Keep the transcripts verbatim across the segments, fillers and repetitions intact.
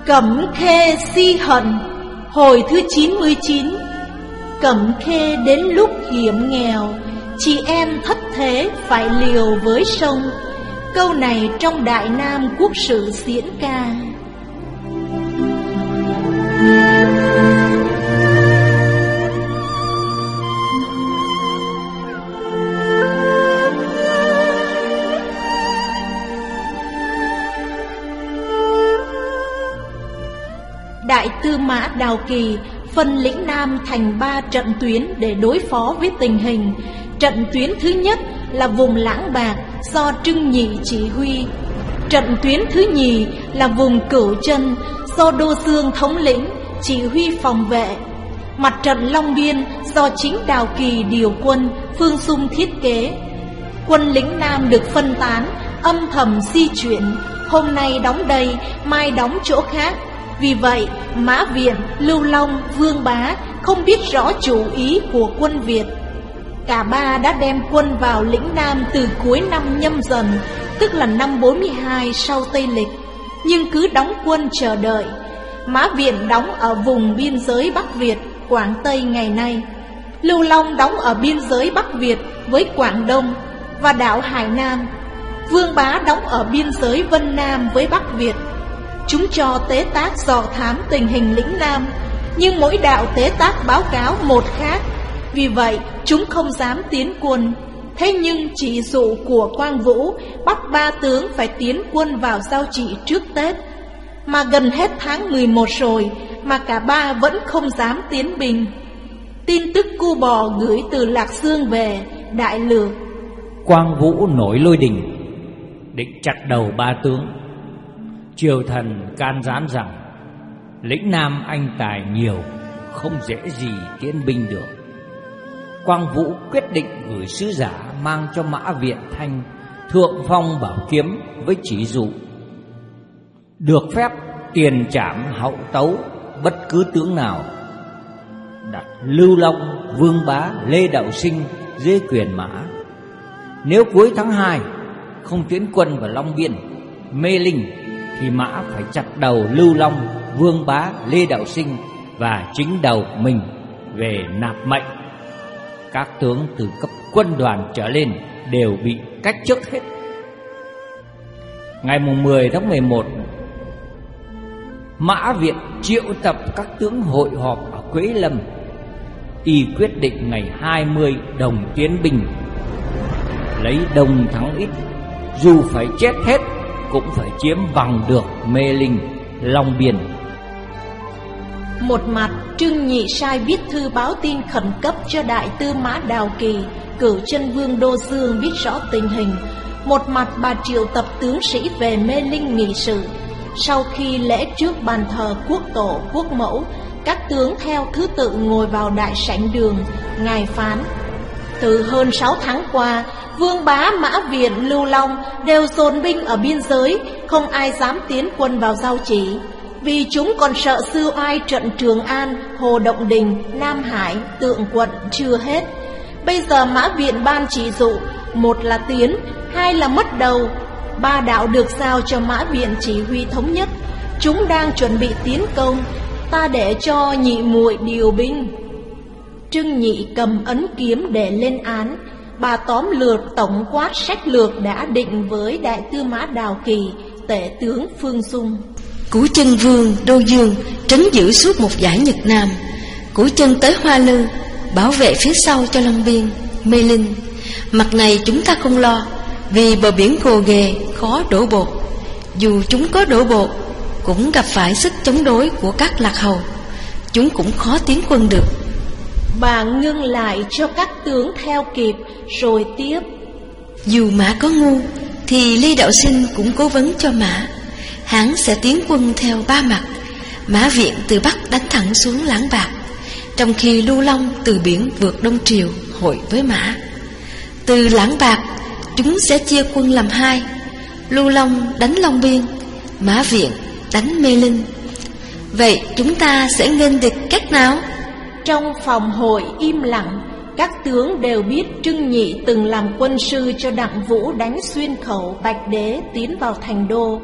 Cẩm Khê si hận. Hồi thứ chín mươi chín. Cẩm Khê đến lúc hiểm nghèo, chị em thất thế phải liều với sông. Câu này trong Đại Nam Quốc Sử diễn ca. Đại Tư Mã Đào Kỳ phân lĩnh Nam thành ba trận tuyến để đối phó với tình hình. Trận tuyến thứ nhất là vùng Lãng Bạc do Trưng Nhị chỉ huy. Trận tuyến thứ nhì là vùng Cửu Chân do Đô Dương thống lĩnh, chỉ huy phòng vệ. Mặt trận Long Biên do chính Đào Kỳ điều quân, Phương Dung thiết kế. Quân lĩnh Nam được phân tán, âm thầm di chuyển, hôm nay đóng đây, mai đóng chỗ khác. Vì vậy, Mã Viện, Lưu Long, Vương Bá không biết rõ chủ ý của quân Việt. Cả ba đã đem quân vào lĩnh Nam từ cuối năm Nhâm Dần, tức là năm bốn mươi hai sau Tây Lịch, nhưng cứ đóng quân chờ đợi. Mã Viện đóng ở vùng biên giới Bắc Việt, Quảng Tây ngày nay. Lưu Long đóng ở biên giới Bắc Việt với Quảng Đông và đảo Hải Nam. Vương Bá đóng ở biên giới Vân Nam với Bắc Việt. Chúng cho tế tác dò thám tình hình lĩnh Nam, nhưng mỗi đạo tế tác báo cáo một khác. Vì vậy chúng không dám tiến quân. Thế nhưng chỉ dụ của Quang Vũ bắt ba tướng phải tiến quân vào Giao Chỉ trước Tết. Mà gần hết tháng mười một rồi mà cả ba vẫn không dám tiến binh. Tin tức Cu Bò gửi từ Lạc Dương về, đại lược. Quang Vũ nổi lôi đình, định chặt đầu ba tướng. Triều thần can gián rằng lĩnh Nam anh tài nhiều, không dễ gì tiến binh được. Quang Vũ quyết định gửi sứ giả mang cho Mã Viện Thanh thượng phong bảo kiếm với chỉ dụ được phép tiền trảm hậu tấu bất cứ tướng nào, đặt Lưu Long, Vương Bá, Lê Đạo Sinh dưới quyền Mã. Nếu cuối tháng hai không tiến quân vào Long Biên, Mê Linh, thì Mã phải chặt đầu Lưu Long, Vương Bá, Lê Đạo Sinh và chính đầu mình về nạp mệnh. Các tướng từ cấp quân đoàn trở lên đều bị cách chức hết. Ngày mười tháng mười một, Mã Viện triệu tập các tướng hội họp ở Quế Lâm. Y quyết định ngày hai mươi đồng tiến binh, lấy đông thắng ít, dù phải chết hết cũng phải chiếm bằng được Mê Linh, Long Biên. Một mặt, Trưng Nhị sai viết thư báo tin khẩn cấp cho Đại Tư Mã Đào Kỳ, Cửu Chân Vương Đô Dương biết rõ tình hình. Một mặt, bà triệu tập tướng sĩ về Mê Linh nghị sự. Sau khi lễ trước bàn thờ quốc tổ, quốc mẫu, các tướng theo thứ tự ngồi vào đại sảnh đường. Ngài phán: từ hơn sáu tháng qua, Vương Bá, Mã Viện, Lưu Long đều dồn binh ở biên giới, không ai dám tiến quân vào Giao Chỉ, vì chúng còn sợ sư oai trận Trường An, Hồ Động Đình, Nam Hải, Tượng Quận chưa hết. Bây giờ Mã Viện ban chỉ dụ, một là tiến, hai là mất đầu. Ba đạo được giao cho Mã Viện chỉ huy thống nhất. Chúng đang chuẩn bị tiến công, ta để cho nhị muội điều binh. Trưng Nhị cầm ấn kiếm để lên án. Bà tóm lược tổng quát sách lược đã định với Đại Tư Mã Đào Kỳ, tể tướng Phương Dung. Cửu Chân Vương Đô Dương trấn giữ suốt một dải Nhật Nam. Cửu Chân tới Hoa Lư, bảo vệ phía sau cho Long Biên, Mê Linh. Mặt này chúng ta không lo, vì bờ biển gồ ghề, khó đổ bộ. Dù chúng có đổ bộ, cũng gặp phải sức chống đối của các lạc hầu, chúng cũng khó tiến quân được. Bà ngưng lại cho các tướng theo kịp, rồi tiếp: dù Mã có ngu, thì Lê Đạo Sinh cũng cố vấn cho Mã. Hắn sẽ tiến quân theo ba mặt. Mã Viện từ Bắc đánh thẳng xuống Lãng Bạc, trong khi Lưu Long từ biển vượt Đông Triều hội với Mã. Từ Lãng Bạc, chúng sẽ chia quân làm hai. Lưu Long đánh Long Biên, Mã Viện đánh Mê Linh. Vậy chúng ta sẽ nghênh địch cách nào? Trong phòng hội im lặng. Các tướng đều biết Trưng Nhị từng làm quân sư cho Đặng Vũ đánh xuyên khẩu Bạch Đế tiến vào thành đô.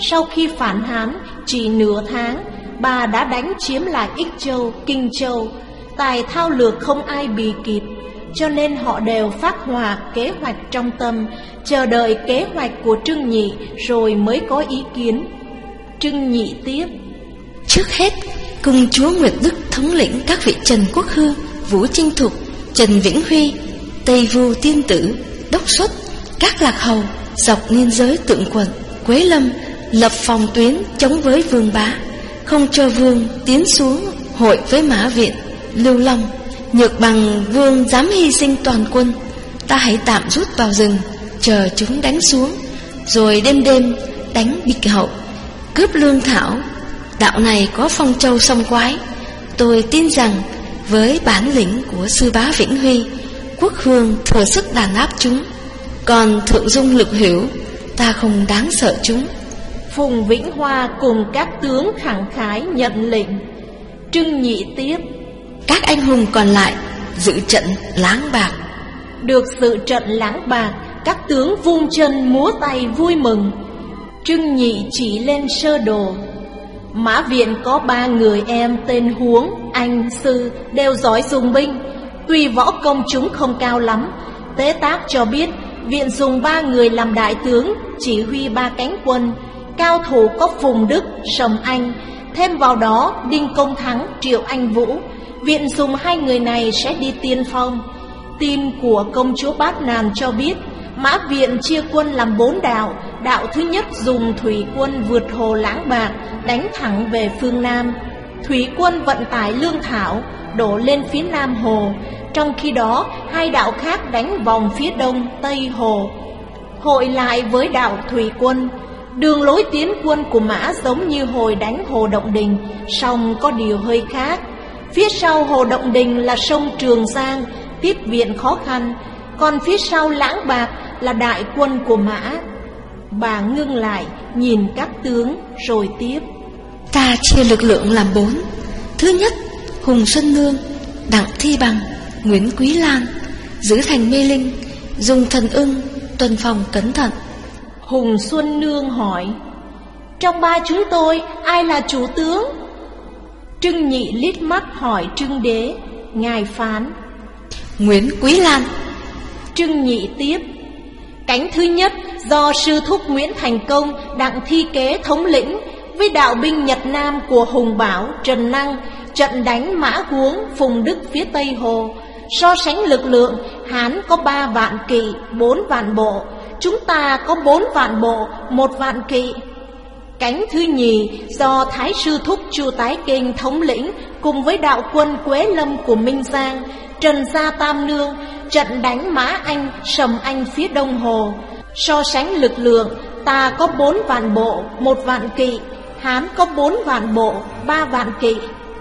Sau khi phản Hán chỉ nửa tháng, bà đã đánh chiếm lại Ích Châu, Kinh Châu. Tài thao lược không ai bì kịp, cho nên họ đều phát họa kế hoạch trong tâm, chờ đợi kế hoạch của Trưng Nhị rồi mới có ý kiến. Trưng Nhị tiếp: Trước hết, cùng chúa Nguyệt Đức thống lĩnh các vị Trần Quốc Hương, Vũ Chinh Thục, Trần Vĩnh Huy, Tây Vu Tiên Tử, Đốc Xuất, các lạc hầu dọc niên giới Tượng Quận, Quế Lâm lập phòng tuyến chống với Vương Bá, không cho Vương tiến xuống hội với Mã Viện, Lưu Long. Nhược bằng Vương dám hy sinh toàn quân, ta hãy tạm rút vào rừng, chờ chúng đánh xuống, rồi đêm đêm đánh Bịch Hậu, cướp lương thảo. Đạo này có phong châu song quái. Tôi tin rằng với bản lĩnh của sư bá Vĩnh Huy, Quốc Hương thừa sức đàn áp chúng. Còn Thượng Dung Lực Hiểu, ta không đáng sợ chúng. Phùng Vĩnh Hoa cùng các tướng khẳng khái nhận lệnh. Trưng Nhị tiếp: Các anh hùng còn lại dự trận Láng Bạc. Được dự trận Láng Bạc, các tướng vung chân múa tay vui mừng. Trưng Nhị chỉ lên sơ đồ. Mã Viện có ba người em tên Huống, Anh, Sư, đều giỏi dùng binh. Tuy võ công chúng không cao lắm, Tế Tác cho biết Viện dùng ba người làm đại tướng, chỉ huy ba cánh quân. Cao thủ có Phùng Đức, Sầm Anh, thêm vào đó Đinh Công Thắng, Triệu Anh Vũ. Viện dùng hai người này sẽ đi tiên phong. Tin của công chúa Bát Nàn cho biết Mã Viện chia quân làm bốn đạo. Đạo thứ nhất dùng thủy quân vượt hồ Láng Bạc, đánh thẳng về phương Nam. Thủy quân vận tải lương thảo, đổ lên phía Nam hồ. Trong khi đó, hai đạo khác đánh vòng phía đông, tây hồ, hội lại với đạo thủy quân. Đường lối tiến quân của Mã giống như hồi đánh Hồ Động Đình, song có điều hơi khác. Phía sau Hồ Động Đình là sông Trường Giang, tiếp viện khó khăn, còn phía sau Láng Bạc là đại quân của Mã. Bà ngưng lại, nhìn các tướng rồi tiếp: Ta chia lực lượng làm bốn. Thứ nhất, Hùng Xuân Nương, Đặng Thi Bằng, Nguyễn Quý Lan giữ thành Mê Linh, dùng Thần Ưng tuần phòng cẩn thận. Hùng Xuân Nương hỏi: Trong ba chúng tôi ai là chủ tướng? Trưng Nhị liếc mắt hỏi Trưng Đế. Ngài phán: Nguyễn Quý Lan. Trưng Nhị tiếp: Cánh thứ nhất do sư thúc Nguyễn Thành Công, Đặng Thi Kế thống lĩnh, với đạo binh Nhật Nam của Hùng Bảo, Trần Năng, trận đánh Mã Huống, Phùng Đức phía Tây Hồ. So sánh lực lượng, Hán có ba vạn kỵ, bốn vạn bộ, chúng ta có bốn vạn bộ, một vạn kỵ. Cánh thứ nhì do Thái sư thúc Chu Tái Kinh thống lĩnh, cùng với đạo quân Quế Lâm của Minh Giang, Trần Gia Tam Nương, trận đánh Mã Anh, Sầm Anh phía Đông Hồ. So sánh lực lượng, ta có bốn vạn bộ, một vạn kỵ, Hán có bốn vạn bộ, ba vạn kỵ.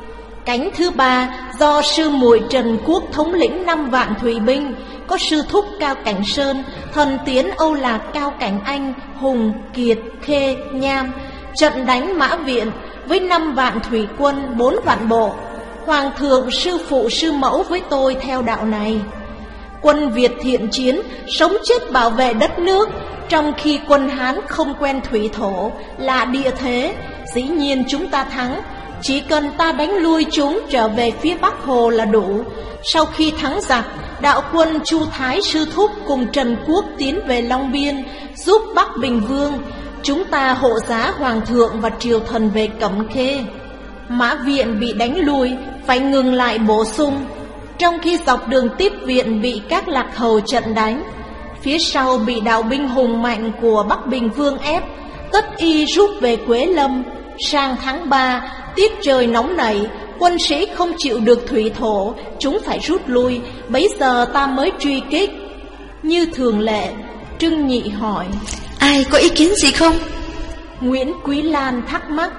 Cánh thứ ba do sư muội Trần Quốc thống lĩnh năm vạn thủy binh, có sư thúc Cao Cảnh Sơn, thần tiến Âu Lạc Cao Cảnh Anh, Hùng, Kiệt, Khê, Nham, trận đánh Mã Viện với năm vạn thủy quân, bốn vạn bộ. Hoàng thượng sư phụ sư mẫu với tôi theo đạo này. Quân Việt thiện chiến, sống chết bảo vệ đất nước, trong khi quân Hán không quen thủy thổ, là địa thế, dĩ nhiên chúng ta thắng. Chỉ cần ta đánh lui chúng trở về phía Bắc Hồ là đủ. Sau khi thắng giặc, đạo quân Chu Thái sư thúc cùng Trần Quốc tiến về Long Biên, giúp Bắc Bình Vương. Chúng ta hộ giá Hoàng thượng và triều thần về Cẩm Khê. Mã Viện bị đánh lui, phải ngừng lại bổ sung, trong khi dọc đường tiếp viện bị các lạc hầu trận đánh. Phía sau bị đạo binh hùng mạnh của Bắc Bình Vương ép, tất y rút về Quế Lâm. Sang tháng ba, tiết trời nóng nảy, quân sĩ không chịu được thủy thổ, chúng phải rút lui, bấy giờ ta mới truy kích. Như thường lệ, Trưng Nhị hỏi: Ai có ý kiến gì không? Nguyễn Quý Lan thắc mắc: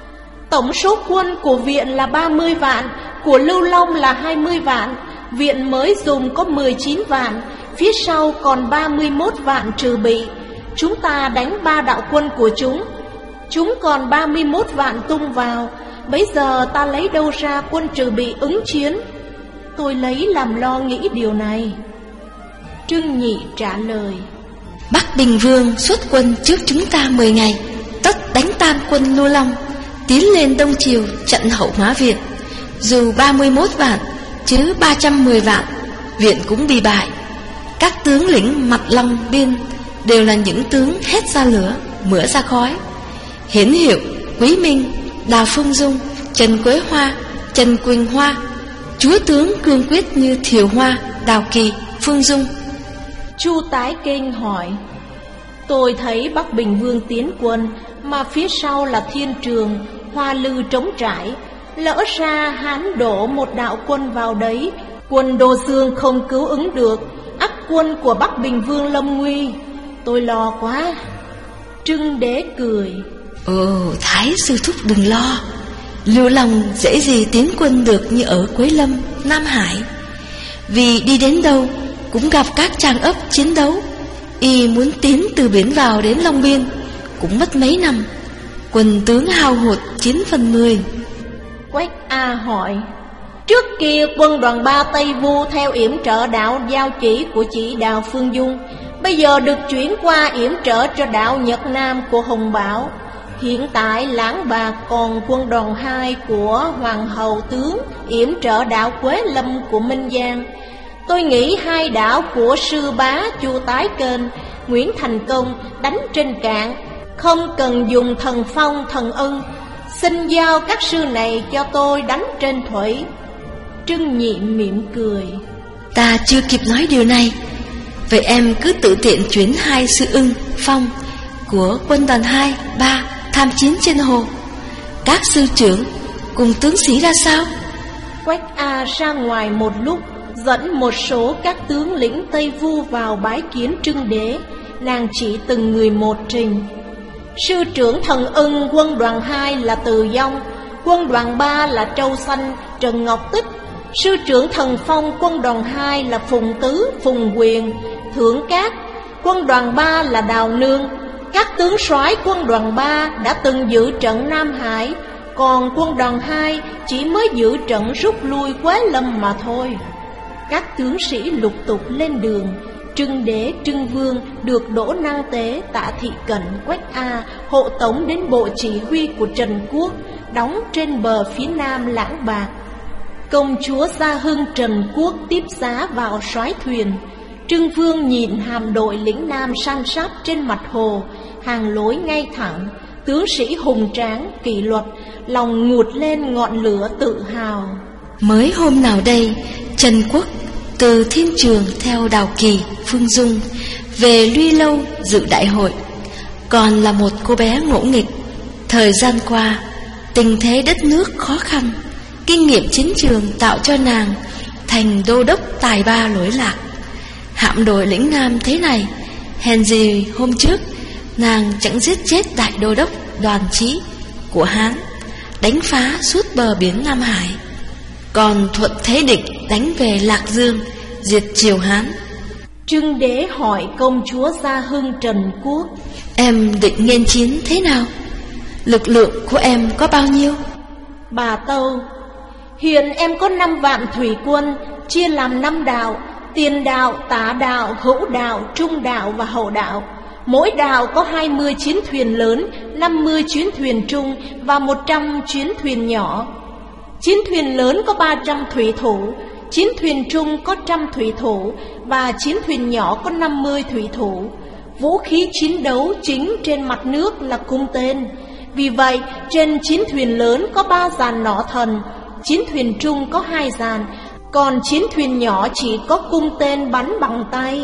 Tổng số quân của Viện là ba mươi vạn, của Lưu Long là hai mươi vạn, Viện mới dùng có mười chín vạn, phía sau còn ba mươi mốt vạn trừ bị. Chúng ta đánh ba đạo quân của chúng, chúng còn ba mươi mốt vạn tung vào, bấy giờ ta lấy đâu ra quân trừ bị ứng chiến? Tôi lấy làm lo nghĩ điều này. Trưng Nhị trả lời: Bắc Bình Vương xuất quân trước chúng ta mười ngày, tất đánh đánh tan quân Lưu Long, tiến lên Đông Triều chặn hậu Mã Viện. Dù ba mươi mốt vạn chứ ba trăm mười vạn, Viện cũng bị bại. Các tướng lĩnh mặt Long Biên đều là những tướng hét ra lửa, mửa ra khói. Hiển Hiệu, Quý Minh, Đào Phương Dung, Trần Quế Hoa, Trần Quỳnh Hoa, chúa tướng cương quyết như Thiều Hoa, Đào Kỳ, Phương Dung. Chu Tái Kinh hỏi: tôi thấy Bắc Bình Vương tiến quân, mà phía sau là Thiên Trường, Hoa Lư trống trải. Lỡ ra Hán đổ một đạo quân vào đấy, quân Đô Dương không cứu ứng được, ắt quân của Bắc Bình Vương lâm nguy. Tôi lo quá. Trưng Đế cười: Ồ, Thái sư thúc đừng lo. Lưu Long dễ gì tiến quân được như ở Quế Lâm, Nam Hải. Vì đi đến đâu cũng gặp các trang ấp chiến đấu. Y muốn tiến từ biển vào đến Long Biên cũng mất mấy năm. Quân tướng hao hụt chín phần mười. Quách A hỏi: trước kia quân đoàn ba Tây Vu theo yểm trợ đạo giao chỉ của chỉ đạo Phương Dung, bây giờ được chuyển qua yểm trợ cho đạo Nhật Nam của Hồng Bảo. Hiện tại Lãng Bạc còn quân đoàn hai của Hoàng hậu tướng yểm trợ đạo Quế Lâm của Minh Giang. Tôi nghĩ hai đạo của sư bá Chu Tái Kênh, Nguyễn Thành Công đánh trên cạn, không cần dùng thần phong thần ân. Xin giao các sư này cho tôi đánh trên thủy. Trưng Nhị mỉm cười: ta chưa kịp nói điều này. Vậy em cứ tự tiện chuyển hai sư ưng, phong của quân đoàn hai, ba tham chiến trên hồ. Các sư trưởng cùng tướng sĩ ra sao? Quách A ra ngoài một lúc, dẫn một số các tướng lĩnh Tây Vu vào bái kiến Trưng Đế. Nàng chỉ từng người một trình: sư trưởng thần ưng quân đoàn hai là Từ Dông, quân đoàn ba là Trâu Xanh, Trần Ngọc Tích. Sư trưởng thần phong quân đoàn hai là Phùng Tứ, Phùng Quyền, Thượng Cát. Quân đoàn ba là Đào Nương. Các tướng soái quân đoàn ba đã từng giữ trận Nam Hải, còn quân đoàn hai chỉ mới giữ trận rút lui Quế Lâm mà thôi. Các tướng sĩ lục tục lên đường. Trưng Đế, Trưng Vương được Đỗ Năng Tế, Tạ Thị Cẩn, Quách A hộ tống đến bộ chỉ huy của Trần Quốc, đóng trên bờ phía nam Lãng Bạc. Công chúa Gia Hưng Trần Quốc tiếp giá vào soái thuyền. Trưng Vương nhìn hàm đội lĩnh Nam san sát trên mặt hồ, hàng lối ngay thẳng, tướng sĩ hùng tráng, kỷ luật, lòng ngụt lên ngọn lửa tự hào. Mới hôm nào đây, Trần Quốc từ Thiên Trường theo Đào Kỳ, Phương Dung về Luy Lâu dự đại hội. Còn là một cô bé ngỗ nghịch. Thời gian qua, tình thế đất nước khó khăn, kinh nghiệm chiến trường tạo cho nàng thành đô đốc tài ba lỗi lạc. Hạm đội lĩnh Nam thế này, hèn gì hôm trước nàng chẳng giết chết đại đô đốc Đoàn Chí của Hán, đánh phá suốt bờ biển Nam Hải, còn thuận thế địch đánh về Lạc Dương, diệt triều Hán. Trưng Đế hỏi công chúa Gia Hưng Trần Quốc: em định nghênh chiến thế nào? Lực lượng của em có bao nhiêu? Bà Tâu: hiện em có năm vạn thủy quân, chia làm năm đạo: tiền đạo, tả đạo, hữu đạo, trung đạo và hậu đạo. Mỗi đạo có hai mươi chiến thuyền lớn, năm mươi chuyến thuyền trung và một trăm chuyến thuyền nhỏ. Chiến thuyền lớn có ba trăm thủy thủ, chiến thuyền trung có trăm thủy thủ và chiến thuyền nhỏ có năm mươi thủy thủ. Vũ khí chiến đấu chính trên mặt nước là cung tên. Vì vậy, trên chiến thuyền lớn có ba dàn nỏ thần, chiến thuyền trung có hai dàn, còn chiến thuyền nhỏ chỉ có cung tên bắn bằng tay.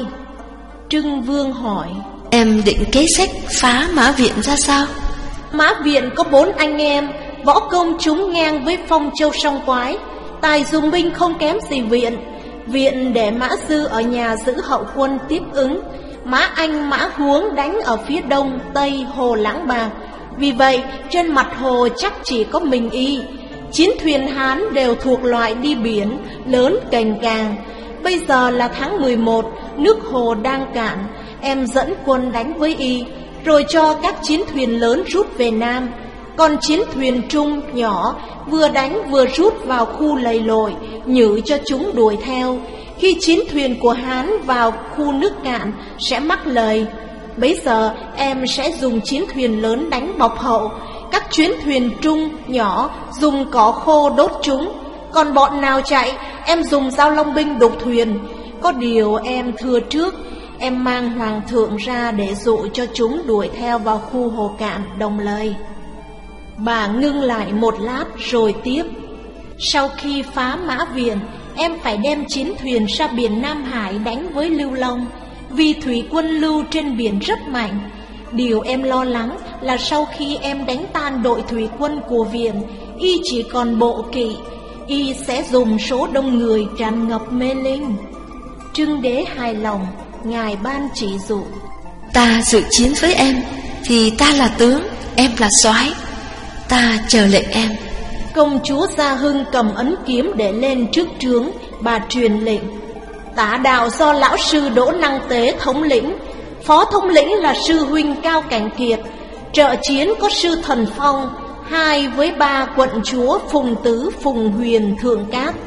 Trưng Vương hỏi: em định kế sách phá Mã Viện ra sao? Mã Viện có bốn anh em, võ công chúng ngang với Phong Châu Song Quái, tài dùng binh không kém gì Viện. Viện để Mã Dư ở nhà giữ hậu quân tiếp ứng. Mã Anh, Mã Huống đánh ở phía đông tây hồ Lãng Bạc. Vì vậy trên mặt hồ chắc chỉ có mình y. Chiến thuyền Hán đều thuộc loại đi biển, lớn cành càng. Bây giờ là tháng mười một, nước hồ đang cạn. Em dẫn quân đánh với y, rồi cho các chiến thuyền lớn rút về Nam. Còn chiến thuyền trung nhỏ vừa đánh vừa rút vào khu lầy lội, nhử cho chúng đuổi theo. Khi chiến thuyền của Hán vào khu nước cạn sẽ mắc lầy. Bấy giờ em sẽ dùng chiến thuyền lớn đánh bọc hậu, các chuyến thuyền trung, nhỏ dùng cỏ khô đốt chúng. Còn bọn nào chạy, em dùng dao long binh đục thuyền. Có điều em thưa trước, em mang hoàng thượng ra để dụ cho chúng đuổi theo vào khu hồ cạn Đồng Lầy. Bà ngưng lại một lát rồi tiếp. Sau khi phá Mã Viện, em phải đem chiến thuyền ra biển Nam Hải đánh với Lưu Long, vì thủy quân Lưu trên biển rất mạnh. Điều em lo lắng là sau khi em đánh tan đội thủy quân của Viện, y chỉ còn bộ kỵ, y sẽ dùng số đông người tràn ngập mê linh. Trưng Đế hài lòng, ngài ban chỉ dụ. Ta dự chiến với em thì ta là tướng, em là soái, ta chờ lệnh em. Công chúa Gia Hưng cầm ấn kiếm để lên trước trướng, bà truyền lệnh. Tả đạo do lão sư Đỗ Năng Tế thống lĩnh, phó thống lĩnh là sư huynh Cao Cảnh Kiệt, trợ chiến có sư Thần Phong, hai với ba quận chúa Phùng Tứ, Phùng Huyền, Thượng Cát.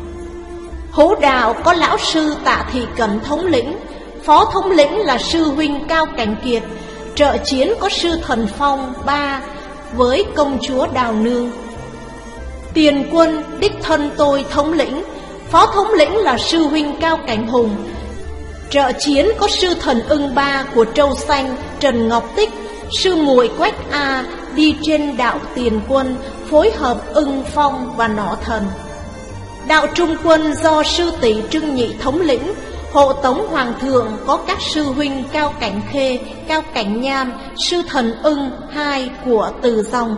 Hố đạo có lão sư Tạ Thị Cẩn thống lĩnh, phó thống lĩnh là sư huynh Cao Cảnh Kiệt, trợ chiến có sư Thần Phong, ba với công chúa Đào Nương. Tiền quân đích thân tôi thống lĩnh, phó thống lĩnh là sư huynh Cao Cảnh Hùng, trợ chiến có sư Thần Ưng Ba của Trâu Xanh, Trần Ngọc Tích, sư muội Quách A đi trên đạo tiền quân, phối hợp Ưng Phong và Nỏ Thần. Đạo trung quân do sư tỷ Trưng Nhị thống lĩnh, hộ tống hoàng thượng có các sư huynh Cao Cảnh Khê, Cao Cảnh Nham, sư Thần Ưng hai của Từ Dòng.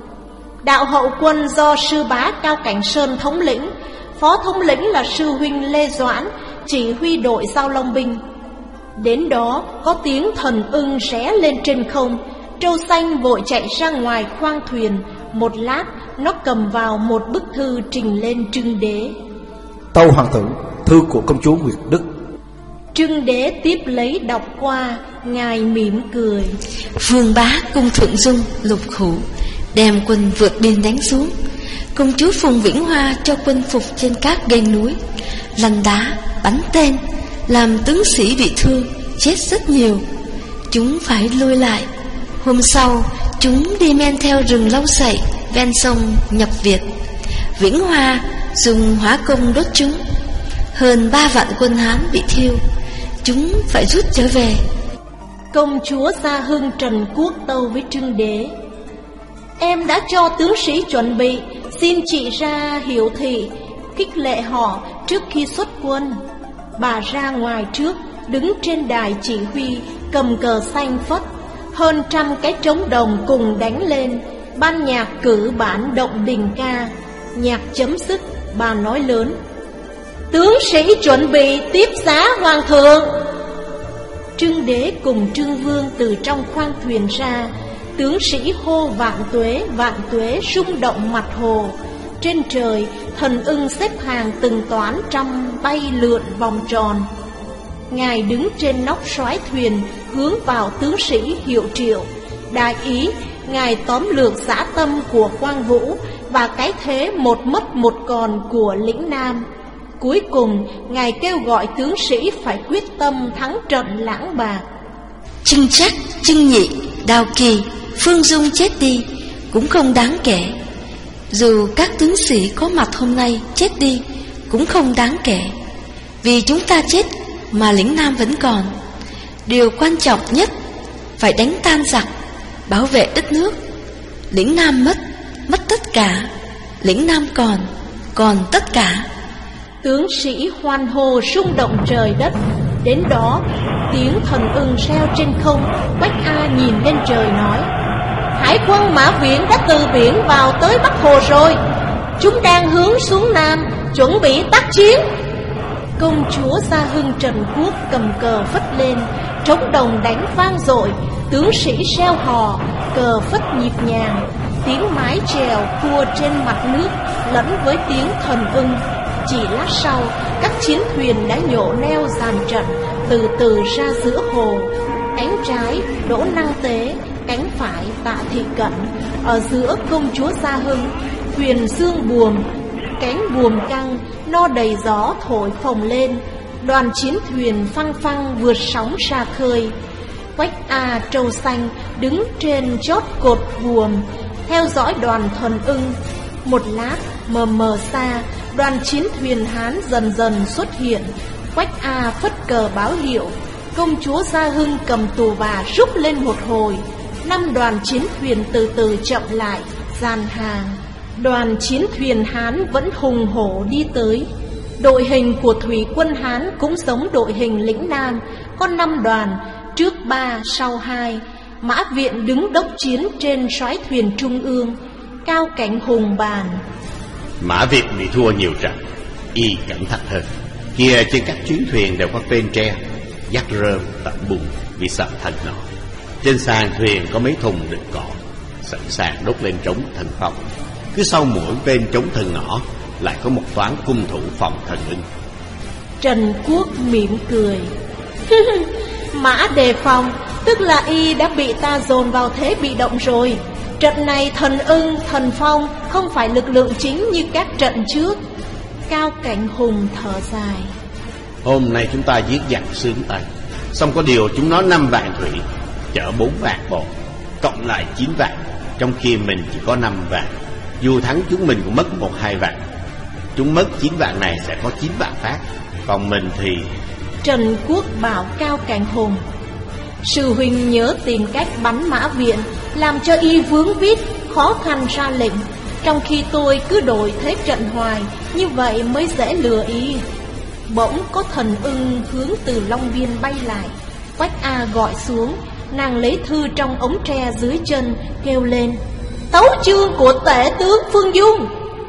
Đạo hậu quân do sư bá Cao Cảnh Sơn thống lĩnh, phó thống lĩnh là sư huynh Lê Doãn, chỉ huy đội Giao Long binh. Đến đó có tiếng Thần Ưng ré lên trên không, Trâu Xanh vội chạy ra ngoài khoang thuyền. Một lát nó cầm vào một bức thư trình lên Trưng Đế. Tâu hoàng thượng, thư của công chúa Nguyệt Đức. Trưng Đế tiếp lấy đọc qua, ngài mỉm cười. Vương bá cung Thượng Dung, Lục Khủ đem quân vượt biên đánh xuống. Công chúa Phùng Vĩnh Hoa cho quân phục trên các ghềnh núi, lăn đá, bắn tên, làm tướng sĩ bị thương, chết rất nhiều. Chúng phải lui lại. Hôm sau, chúng đi men theo rừng lau sậy ven sông nhập Việt. Vĩnh Hoa dùng hỏa công đốt chúng. Hơn ba vạn quân Hán bị thiêu. Chúng phải rút trở về. Công chúa Gia Hưng Trần Quốc tâu với Trưng Đế. Em đã cho tướng sĩ chuẩn bị, xin chị ra hiệu thị, khích lệ họ trước khi xuất quân. Bà ra ngoài trước, đứng trên đài chỉ huy, cầm cờ xanh phất. Hơn trăm cái trống đồng cùng đánh lên. Ban nhạc cử bản động đình ca. Nhạc chấm dứt, bà nói lớn. Tướng sĩ chuẩn bị tiếp giá hoàng thượng. Trưng Đế cùng Trưng Vương từ trong khoang thuyền ra. Tướng sĩ hô vạn tuế, vạn tuế rung động mặt hồ. Trên trời, Thần Ưng xếp hàng từng toán trăm bay lượn vòng tròn. Ngài đứng trên nóc soái thuyền, hướng vào tướng sĩ hiệu triệu. Đại ý, ngài tóm lược dã tâm của Quang Vũ và cái thế một mất một còn của lĩnh Nam. Cuối cùng, ngài kêu gọi tướng sĩ phải quyết tâm thắng trận Lãng Bạc. Trưng Trắc, Trưng Nhị, Đào Kỳ, Phương Dung chết đi cũng không đáng kể. Dù các tướng sĩ có mặt hôm nay chết đi cũng không đáng kể, vì chúng ta chết mà lĩnh Nam vẫn còn. Điều quan trọng nhất phải đánh tan giặc, bảo vệ đất nước. Lĩnh Nam mất, mất tất cả. Lĩnh Nam còn, còn tất cả. Tướng sĩ hoan hô rung động trời đất. Đến đó, tiếng Thần Ưng reo trên không. Quách A nhìn lên trời nói: Hải quân Mã Viện đã từ biển vào tới Bắc Hồ rồi. Chúng đang hướng xuống Nam, chuẩn bị tác chiến. Công chúa Gia Hưng Trần Quốc cầm cờ phất lên, trống đồng đánh vang dội, tướng sĩ reo hò, cờ phất nhịp nhàng. Tiếng mái chèo cua trên mặt nước lẫn với tiếng Thần Ưng. Chỉ lát sau, các chiến thuyền đã nhổ neo dàn trận, từ từ ra giữa hồ. Cánh trái Đỗ Năng Tế, cánh phải Tạ Thị Cẩn. Ở giữa công chúa Gia Hưng, thuyền dương buồm, cánh buồm căng, no đầy gió thổi phồng lên. Đoàn chiến thuyền phăng phăng vượt sóng ra khơi. Quách A Trâu Xanh đứng trên chót cột buồm theo dõi đoàn Thuần Ưng. Một lát mờ mờ xa, đoàn chiến thuyền Hán dần dần xuất hiện. Quách A phất cờ báo hiệu. Công chúa Gia Hưng cầm tù và rúc lên một hồi. Năm đoàn chiến thuyền từ từ chậm lại, dàn hàng. Đoàn chiến thuyền Hán vẫn hùng hổ đi tới. Đội hình của thủy quân Hán cũng giống đội hình lĩnh Nam, có năm đoàn, trước ba, sau hai. Mã Viện đứng đốc chiến trên soái thuyền trung ương. Cao Cảnh Hùng bàn: Mã Viện bị thua nhiều trận, y cẩn thận hơn. Kia trên các chuyến thuyền đều có tên tre, dắt rơm, tẩm bùn vì sợ thần nọ. Trên sàn thuyền có mấy thùng đựng cỏ, sẵn sàng đốt lên trống thần phong. Cứ sau mỗi bên trống thần nỏ lại có một toán cung thủ phòng thần ưng. Trần Quốc mỉm cười: Mã đề phòng, tức là y đã bị ta dồn vào thế bị động rồi. Trận này thần ưng, thần phong không phải lực lượng chính như các trận trước. Cao Cảnh Hùng thở dài: Hôm nay chúng ta giết giặc sướng tay, xong có điều chúng nó năm vạn thủy, chở bốn vạn bộ, cộng lại chín vạn, trong khi mình chỉ có năm vạn. Dù thắng chúng mình cũng mất một hai vạn. Chúng mất chín vạn này sẽ có chín vạn khác, còn mình thì... Trần Quốc bảo Cao Cảnh Hùng: Sư huynh nhớ tìm cách bắn Mã Viện, làm cho y vướng víu, khó khăn ra lệnh. Trong khi tôi cứ đổi thế trận hoài, như vậy mới dễ lừa y. Bỗng có thần ưng hướng từ Long Biên bay lại. Quách A gọi xuống. Nàng lấy thư trong ống tre dưới chân, kêu lên: Tấu chương của tể tướng Phương Dung.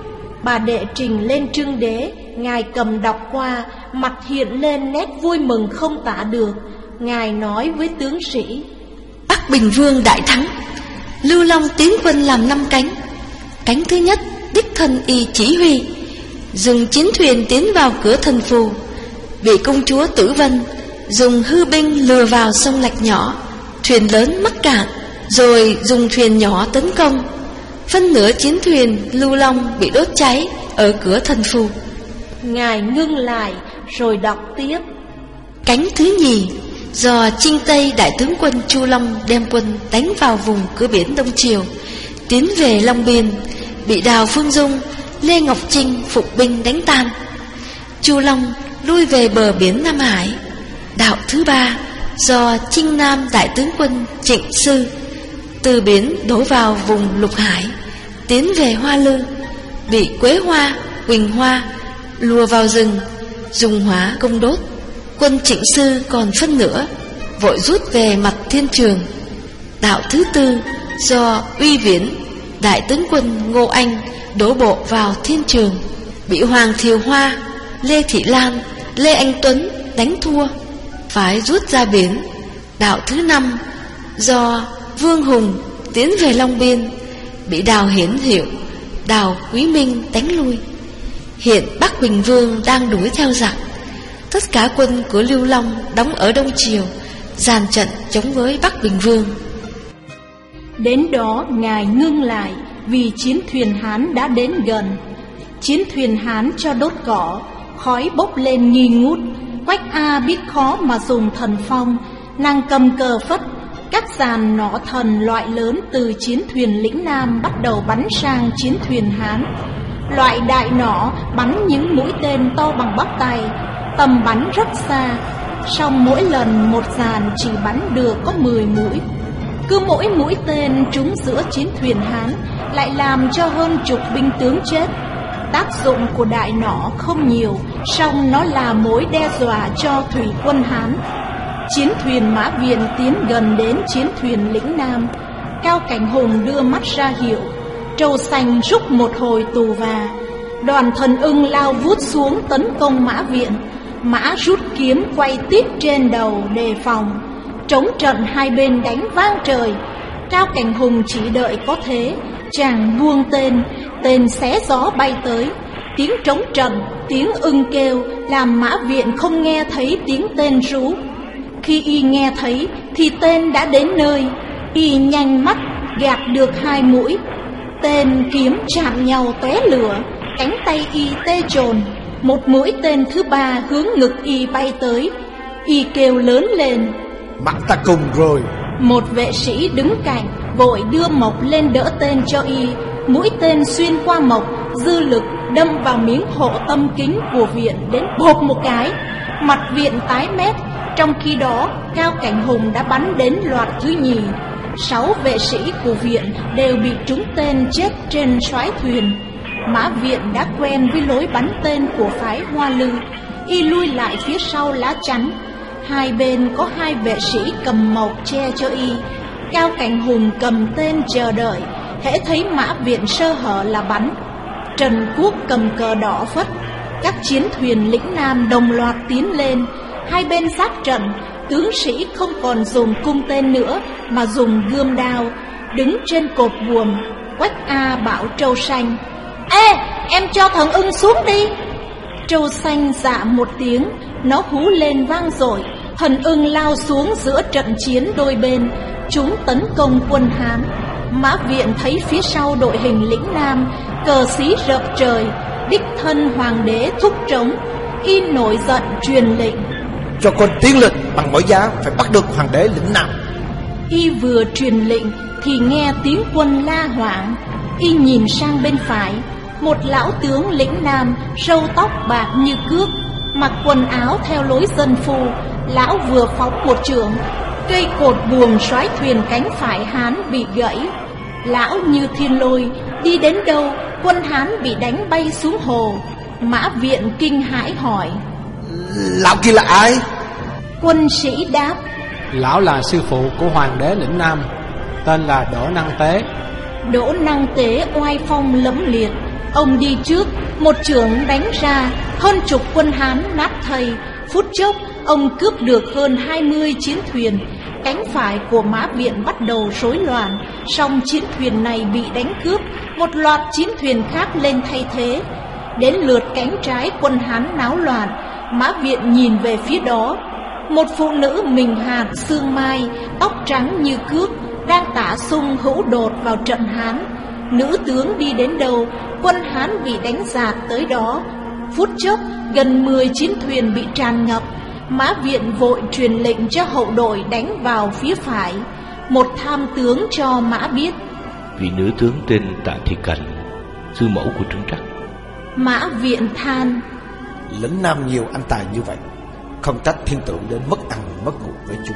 Bà đệ trình lên Trưng Đế. Ngài cầm đọc qua, mặt hiện lên nét vui mừng không tả được. Ngài nói với tướng sĩ: Bắc Bình Vương đại thắng. Lưu Long tiến quân làm năm cánh. Cánh thứ nhất đích thân y chỉ huy, dùng chiến thuyền tiến vào cửa Thần Phù, bị công chúa Tử Vân dùng hư binh lừa vào sông Lạch Nhỏ, thuyền lớn mắc cạn, rồi dùng thuyền nhỏ tấn công. Phân nửa chiến thuyền Lưu Long bị đốt cháy ở cửa Thần Phù. Ngài ngưng lại rồi đọc tiếp: Cánh thứ nhì do Chinh Tây đại tướng quân Chu Long đem quân đánh vào vùng cửa biển Đông Triều, tiến về Long Biên, bị Đào Phương Dung, Lê Ngọc Trinh phục binh đánh tan. Chu Long lui về bờ biển Nam Hải. Đạo thứ ba do Chinh Nam đại tướng quân Trịnh Sư từ biển đổ vào vùng Lục Hải, tiến về Hoa Lư, bị Quế Hoa, Quỳnh Hoa lùa vào rừng, dùng hỏa công đốt. Quân Trịnh Sư còn phân nửa, vội rút về mặt Thiên Trường. Đạo thứ tư do Uy Viễn đại tướng quân Ngô Anh đổ bộ vào Thiên Trường, bị Hoàng Thiều Hoa, Lê Thị Lan, Lê Anh Tuấn đánh thua, phải rút ra biển. Đạo thứ năm do Vương Hùng tiến về Long Biên, bị Đào Hiển Hiệu, Đào Quý Minh đánh lui. Hiện Bắc Bình Vương đang đuổi theo giặc. Tất cả quân của Lưu Long đóng ở Đông Triều, dàn trận chống với Bắc Bình Vương. Đến đó ngài ngưng lại, vì chiến thuyền Hán đã đến gần. Chiến thuyền Hán cho đốt cỏ, khói bốc lên nghi ngút. Quách A biết khó mà dùng thần phong. Nàng cầm cờ phất, các dàn nỏ thần loại lớn từ chiến thuyền lĩnh Nam bắt đầu bắn sang chiến thuyền Hán. Loại đại nỏ bắn những mũi tên to bằng bắp tay, tầm bắn rất xa. Song mỗi lần một dàn chỉ bắn được có mười mũi. Cứ mỗi mũi tên trúng giữa chiến thuyền Hán lại làm cho hơn chục binh tướng chết. Tác dụng của đại nỏ không nhiều, song nó là mối đe dọa cho thủy quân Hán. Chiến thuyền Mã Viện tiến gần đến chiến thuyền lĩnh Nam. Cao Cảnh Hùng đưa mắt ra hiệu. Trâu Xanh rúc một hồi tù và. Đoàn thần ưng lao vút xuống tấn công Mã Viện. Mã rút kiếm quay tít trên đầu đề phòng. Trống trận hai bên đánh vang trời. Cao Cảnh Hùng chỉ đợi có thế, chàng buông tên, tên xé gió bay tới. Tiếng trống trận, tiếng ưng kêu làm Mã Viện không nghe thấy tiếng tên rú. Khi y nghe thấy thì tên đã đến nơi. Y nhanh mắt gạt được hai mũi. Tên kiếm chạm nhau tóe lửa, cánh tay y tê chồn. Một mũi tên thứ ba hướng ngực y bay tới. Y kêu lớn lên: Mặt ta cùng rồi. Một vệ sĩ đứng cạnh vội đưa mộc lên đỡ tên cho y. Mũi tên xuyên qua mộc, dư lực đâm vào miếng hộ tâm kính của Viện đến bộp một cái. Mặt Viện tái mét. Trong khi đó Cao Cảnh Hùng đã bắn đến loạt thứ nhì. Sáu vệ sĩ của Viện đều bị trúng tên chết trên soái thuyền. Mã Viện đã quen với lối bắn tên của phái Hoa Lư. Y lui lại phía sau lá chắn. Hai bên có hai vệ sĩ cầm mộc che cho y. Cao Cảnh Hùng cầm tên chờ đợi, hễ thấy Mã Viện sơ hở là bắn. Trần Quốc cầm cờ đỏ phất. Các chiến thuyền lĩnh Nam đồng loạt tiến lên. Hai bên sát trận, tướng sĩ không còn dùng cung tên nữa mà dùng gươm đao. Đứng trên cột buồm, Quách A bảo Trâu Xanh: "Ê, em cho thằng Ưng xuống đi." Trâu Xanh dạ một tiếng, nó hú lên vang dội. Thần Ưng lao xuống giữa trận chiến đôi bên, chúng tấn công quân Hán. Mã Viện thấy phía sau đội hình lĩnh Nam, cờ xí rợp trời, đích thân hoàng đế thúc trống. Y nổi giận truyền lệnh: "Cho quân tiến lên, bằng mọi giá phải bắt được hoàng đế lĩnh Nam." Y vừa truyền lệnh thì nghe tiếng quân la hoảng. Y nhìn sang bên phải, một lão tướng lĩnh Nam, râu tóc bạc như cước, mặc quần áo theo lối dân phu. Lão vừa phóng một chưởng, cây cột buồm soái thuyền cánh phải Hán bị gãy. Lão như thiên lôi, đi đến đâu quân Hán bị đánh bay xuống hồ. Mã Viện kinh hãi hỏi: "Lão kia là ai?" Quân sĩ đáp: "Lão là sư phụ của hoàng đế lĩnh Nam, tên là Đỗ Năng Tế." Đỗ Năng Tế oai phong lẫm liệt. Ông đi trước, một chưởng đánh ra, hơn chục quân Hán nát thây. Phút chốc ông cướp được hơn hai mươi chiến thuyền. Cánh phải của Mã Viện bắt đầu rối loạn. Song chiến thuyền này bị đánh cướp, một loạt chiến thuyền khác lên thay thế. Đến lượt cánh trái quân Hán náo loạn. Mã Viện nhìn về phía đó, một phụ nữ mình hạt sương mai, tóc trắng như cước, đang tả sung hữu đột vào trận Hán. Nữ tướng đi đến đâu, quân Hán bị đánh dạt tới đó. Phút chốc gần mười chiến thuyền bị tràn ngập. Mã Viện vội truyền lệnh cho hậu đội đánh vào phía phải. Một tham tướng cho Mã biết: "Vị nữ tướng tên Tạ Thị Cảnh, sư mẫu của Trương Trắc." Mã Viện than: "Lĩnh Nam nhiều anh tài như vậy, không trách thiên tử đến mất ăn mất ngủ với chúng.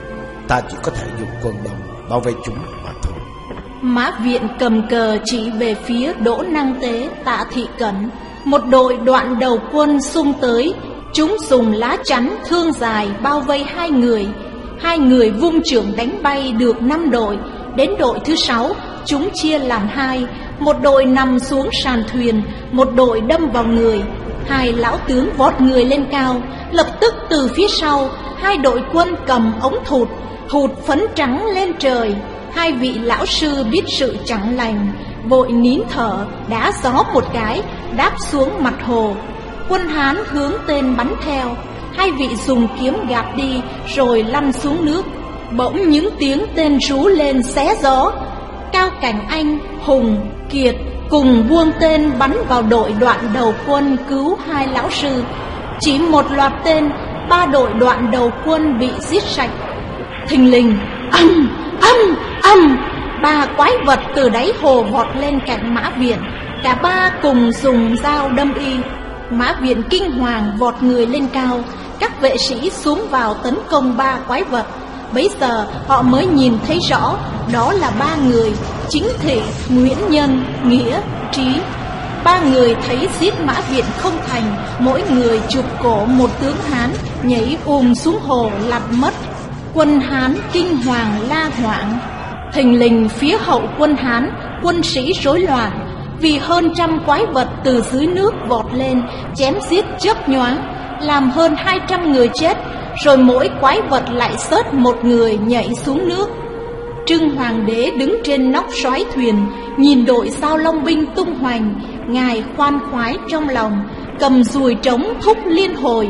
Ta chỉ có thể dùng quân đồng bảo vệ chúng mà thôi." Mã Viện cầm cờ chỉ về phía Đỗ Năng Tế, Tạ Thị Cẩn. Một đội đoạn đầu quân xung tới. Chúng dùng lá chắn thương dài bao vây hai người. Hai người vung chưởng đánh bay được năm đội. Đến đội thứ sáu, chúng chia làm hai. Một đội nằm xuống sàn thuyền, một đội đâm vào người. Hai lão tướng vót người lên cao. Lập tức từ phía sau, hai đội quân cầm ống thụt, thụt phấn trắng lên trời. Hai vị lão sư biết sự chẳng lành, vội nín thở, đá gió một cái, đáp xuống mặt hồ. Quân Hán hướng tên bắn theo. Hai vị dùng kiếm gạt đi rồi lăn xuống nước. Bỗng những tiếng tên rú lên xé gió. Cao Cảnh Anh, Hùng, Kiệt cùng buông tên bắn vào đội đoạn đầu quân cứu hai lão sư. Chỉ một loạt tên, ba đội đoạn đầu quân bị giết sạch. Thình lình, âm, âm, âm, ba quái vật từ đáy hồ vọt lên cạnh Mã Viện. Cả ba cùng dùng dao đâm y. Mã Viện kinh hoàng vọt người lên cao. Các vệ sĩ xuống vào tấn công ba quái vật. Bấy giờ họ mới nhìn thấy rõ, đó là ba người: Chính Thị, Nguyễn Nhân, Nghĩa, Trí. Ba người thấy giết Mã Viện không thành, mỗi người chụp cổ một tướng Hán, nhảy ùm xuống hồ lặn mất. Quân Hán kinh hoàng la hoảng. Thình lình phía hậu quân Hán, quân sĩ rối loạn. Vì hơn trăm quái vật từ dưới nước vọt lên, chém giết chớp nhoáng, làm hơn hai trăm người chết. Rồi mỗi quái vật lại xớt một người nhảy xuống nước. Trưng Hoàng đế đứng trên nóc soái thuyền, nhìn đội Giao Long binh tung hoành. Ngài khoan khoái trong lòng, cầm dùi trống thúc liên hồi.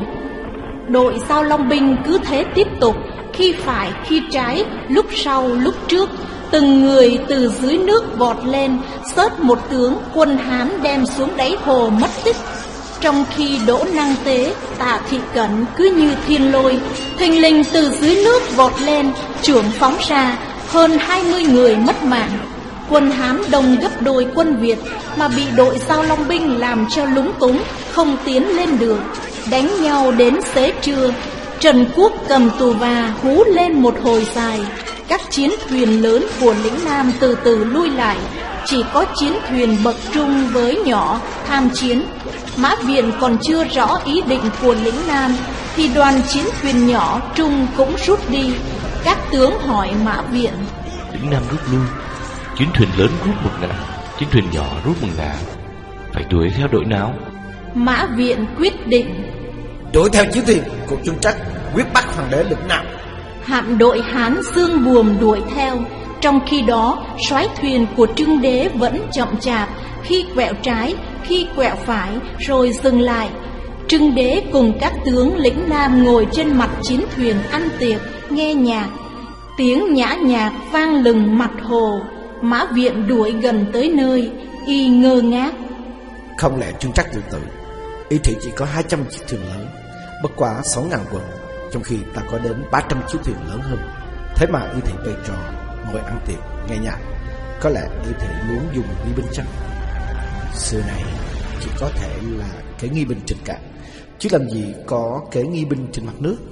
Đội Giao Long binh cứ thế tiếp tục, khi phải khi trái, lúc sau lúc trước. Từng người từ dưới nước vọt lên, xớt một tướng quân Hán đem xuống đáy hồ mất tích. Trong khi Đỗ Năng Tế, Tạ Thị Cẩn cứ như thiên lôi, thình lình từ dưới nước vọt lên, chưởng phóng ra, hơn hai mươi người mất mạng. Quân Hán đông gấp đôi quân Việt, mà bị đội Giao Long binh làm cho lúng túng, không tiến lên được. Đánh nhau đến xế trưa, Trần Quốc cầm tù và hú lên một hồi dài. Các chiến thuyền lớn của lĩnh Nam từ từ lui lại, chỉ có chiến thuyền bậc trung với nhỏ tham chiến. Mã Viện còn chưa rõ ý định của lĩnh Nam thì đoàn chiến thuyền nhỏ trung cũng rút đi. Các tướng hỏi Mã Viện: lĩnh Nam rút lui, chiến thuyền lớn rút một ngả, chiến thuyền nhỏ rút một ngả, phải đuổi theo đội nào? Mã Viện quyết định đuổi theo chiến thuyền của Trương Trắc, quyết bắt hoàng đế lĩnh Nam. hạm đội Hán Dương Buồm đuổi theo. Trong khi đó, soái thuyền của Trưng Đế vẫn chậm chạp, khi quẹo trái, khi quẹo phải, rồi dừng lại. Trưng Đế cùng các tướng lĩnh Nam ngồi trên mặt chiến thuyền ăn tiệc, nghe nhạc. Tiếng nhã nhạc vang lừng mặt hồ. Mã Viện đuổi gần tới nơi, y ngơ ngác. Không lẽ Trương Trắc tự tử? Y thị chỉ có hai trăm chiếc thuyền lớn, bất quá sáu ngàn quân, trong khi ta có đến ba trăm chiếc thuyền lớn hơn. Thế mà y thị bày trò ngồi ăn tiệc nghe nhạc. Có lẽ y thị muốn dùng nghi binh chăng? Xưa này chỉ có thể là cái nghi binh trên cạn, chứ làm gì có cái nghi binh trên mặt nước.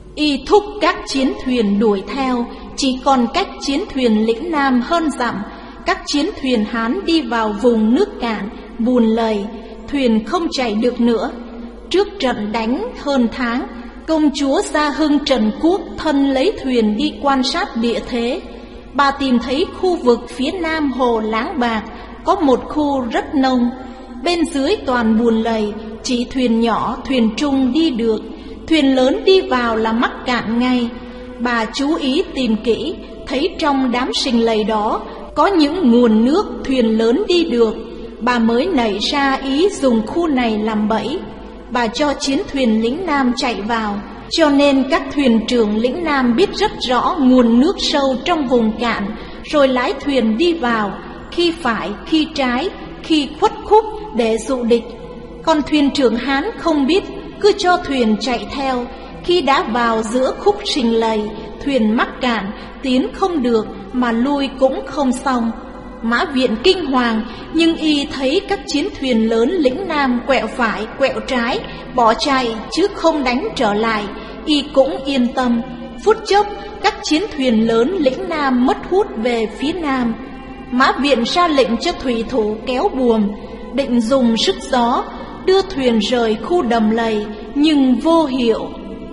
Y thúc các chiến thuyền đuổi theo. Chỉ còn cách chiến thuyền lĩnh Nam hơn dặm, các chiến thuyền Hán đi vào vùng nước cạn, bùn lầy, thuyền không chạy được nữa. Trước trận đánh hơn tháng, công chúa Gia Hưng Trần Quốc thân lấy thuyền đi quan sát địa thế. Bà tìm thấy khu vực phía nam hồ Láng Bạc có một khu rất nông, bên dưới toàn bùn lầy, chỉ thuyền nhỏ, thuyền trung đi được, thuyền lớn đi vào là mắc cạn ngay. Bà chú ý tìm kỹ, thấy trong đám sình lầy đó có những nguồn nước thuyền lớn đi được. Bà mới nảy ra ý dùng khu này làm bẫy. Bà cho chiến thuyền lĩnh Nam chạy vào, cho nên các thuyền trưởng lĩnh Nam biết rất rõ nguồn nước sâu trong vùng cạn, rồi lái thuyền đi vào, khi phải, khi trái, khi khuất khúc để dụ địch. Còn thuyền trưởng Hán không biết, cứ cho thuyền chạy theo. Khi đã vào giữa khúc sình lầy, thuyền mắc cạn, tiến không được mà lui cũng không xong. Mã Viện kinh hoàng, nhưng y thấy các chiến thuyền lớn lĩnh Nam quẹo phải, quẹo trái, bỏ chạy chứ không đánh trở lại. Y cũng yên tâm. Phút chốc, các chiến thuyền lớn lĩnh Nam mất hút về phía nam. Mã Viện ra lệnh cho thủy thủ kéo buồm, định dùng sức gió đưa thuyền rời khu đầm lầy, nhưng vô hiệu.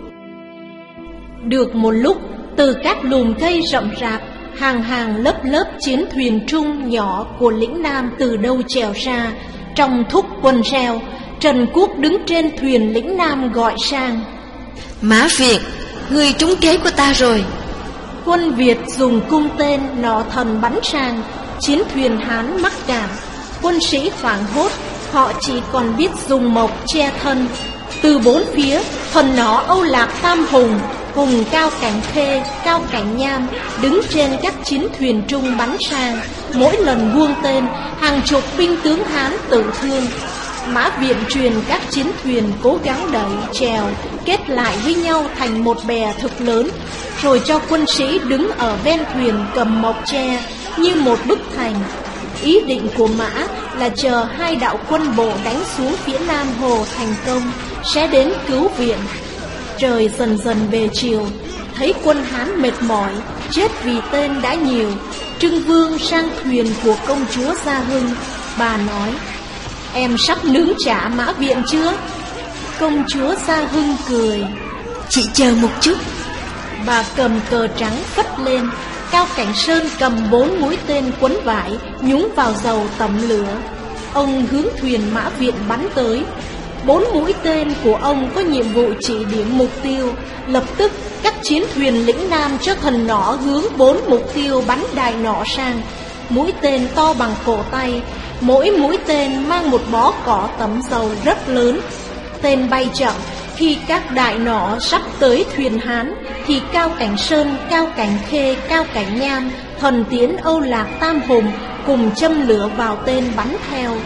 Được một lúc, từ các lùm cây rậm rạp, hàng hàng lớp lớp chiến thuyền trung nhỏ của lĩnh Nam từ đâu trèo ra. Trong thúc quân reo, Trần Quốc đứng trên thuyền lĩnh Nam gọi sang: Mã Viện, người trúng kế của ta rồi. Quân Việt dùng cung tên nỏ thần bắn sang. Chiến thuyền Hán mắc cạn, quân sĩ hoảng hốt, họ chỉ còn biết dùng mộc che thân. Từ bốn phía, thần nỏ Âu Lạc Tam Hùng cùng Cao Cảnh Khê, Cao Cảnh Nham đứng trên các chiến thuyền trung bắn sang. Mỗi lần buông tên, hàng chục binh tướng Hán tử thương. Mã Viện truyền các chiến thuyền cố gắng đẩy, chèo, kết lại với nhau thành một bè thực lớn, rồi cho quân sĩ đứng ở ven thuyền cầm mộc che như một bức thành. Ý định của Mã là chờ hai đạo quân bộ đánh xuống phía nam hồ thành công, sẽ đến cứu viện. Trời dần dần về chiều, thấy quân Hán mệt mỏi, chết vì tên đã nhiều. Trưng Vương sang thuyền của công chúa Gia Hưng. Bà nói: Em sắp nướng chả Mã Viện chưa? Công chúa Gia Hưng cười: Chị chờ một chút. Bà cầm cờ trắng phất lên. Cao Cảnh Sơn cầm bốn mũi tên quấn vải, nhúng vào dầu tẩm lửa. Ông hướng thuyền Mã Viện bắn tới. Bốn mũi tên của ông có nhiệm vụ chỉ điểm mục tiêu. Lập tức các chiến thuyền lĩnh Nam cho thần nỏ hướng bốn mục tiêu bắn đài nỏ sang. Mũi tên to bằng cổ tay, mỗi mũi tên mang một bó cỏ tẩm dầu rất lớn. Tên bay chậm. Khi các đại nỏ sắp tới thuyền Hán thì Cao Cảnh Sơn, Cao Cảnh Khê, Cao Cảnh Nham, thần tiến Âu Lạc Tam Hùng cùng châm lửa vào tên bắn theo.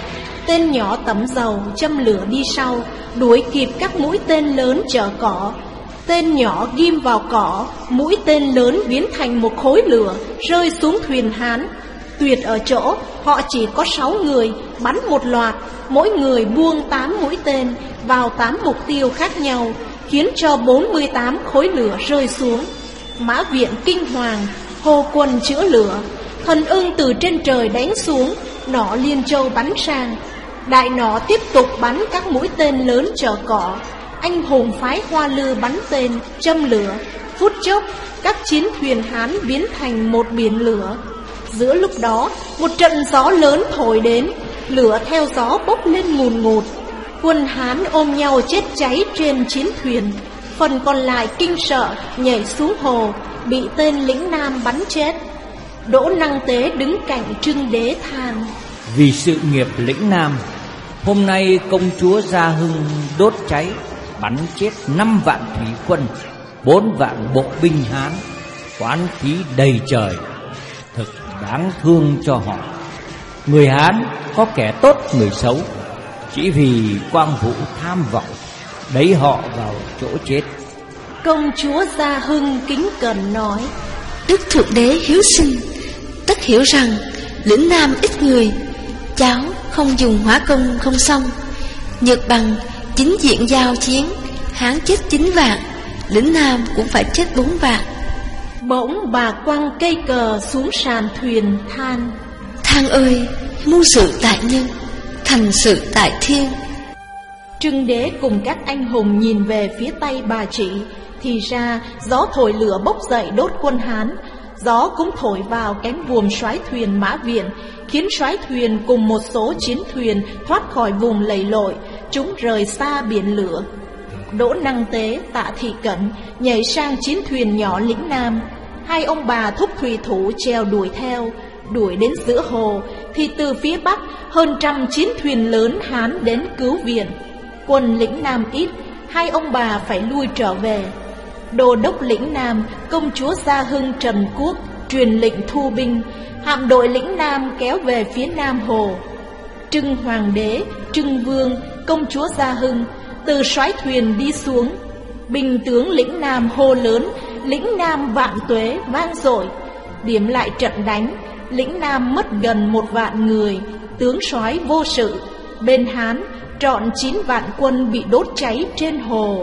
Tên nhỏ tẩm dầu châm lửa đi sau, đuổi kịp các mũi tên lớn chở cỏ. Tên nhỏ ghim vào cỏ, mũi tên lớn biến thành một khối lửa rơi xuống thuyền Hán. Tuyệt ở chỗ họ chỉ có sáu người, bắn một loạt, mỗi người buông tám mũi tên vào tám mục tiêu khác nhau, khiến cho bốn mươi tám khối lửa rơi xuống. Mã Viện kinh hoàng, hô quân chữa lửa. Thần ưng từ trên trời đánh xuống, nỏ Liên Châu bắn sang. Đại nỏ tiếp tục bắn các mũi tên lớn chở cỏ. Anh hùng phái Hoa Lư bắn tên, châm lửa. Phút chốc, các chiến thuyền Hán biến thành một biển lửa. Giữa lúc đó, một trận gió lớn thổi đến, lửa theo gió bốc lên ngùn ngụt. Quân Hán ôm nhau chết cháy trên chiến thuyền. Phần còn lại kinh sợ nhảy xuống hồ, bị tên lĩnh Nam bắn chết. Đỗ Năng Tế đứng cạnh Trưng Đế than: vì sự nghiệp lĩnh Nam, hôm nay công chúa Gia Hưng đốt cháy, bắn chết năm vạn thủy quân, bốn vạn bộ binh Hán, oán khí đầy trời, thực đáng thương cho họ. Người Hán có kẻ tốt người xấu, chỉ vì quang vũ tham vọng, đẩy họ vào chỗ chết. Công chúa Gia Hưng kính cẩn nói: Đức Thượng Đế hiếu sinh, tất hiểu rằng lĩnh Nam ít người, cháu không dùng hỏa công không xong. Nhược bằng chính diện giao chiến, Hán chết chín vạn, lĩnh Nam cũng phải chết bốn vạn. Bỗng bà quăng cây cờ xuống sàn thuyền than: Thang ơi, mưu sự tại nhân, thành sự tại thiên. Trưng Đế cùng các anh hùng nhìn về phía tay bà chị, thì ra gió thổi lửa bốc dậy đốt quân Hán. Gió cũng thổi vào cánh buồm soái thuyền Mã Viện, khiến soái thuyền cùng một số chiến thuyền thoát khỏi vùng lầy lội, chúng rời xa biển lửa. Đỗ Năng Tế, Tạ Thị Cẩn nhảy sang chiến thuyền nhỏ lĩnh Nam. Hai ông bà thúc thủy thủ trèo đuổi theo. Đuổi đến giữa hồ thì từ phía bắc hơn trăm chiến thuyền lớn Hán đến cứu viện. Quân lĩnh Nam ít, hai ông bà phải lui trở về. Đô đốc lĩnh Nam, công chúa Gia Hưng Trần Quốc truyền lệnh thu binh, hạm đội lĩnh Nam kéo về phía Nam hồ. Trưng Hoàng đế, Trưng Vương, công chúa Gia Hưng từ soái thuyền đi xuống. Binh tướng lĩnh Nam hô lớn: lĩnh Nam vạn tuế vang dội. Điểm lại trận đánh, lĩnh Nam mất gần một vạn người, tướng soái vô sự. Bên Hán trọn chín vạn quân bị đốt cháy trên hồ.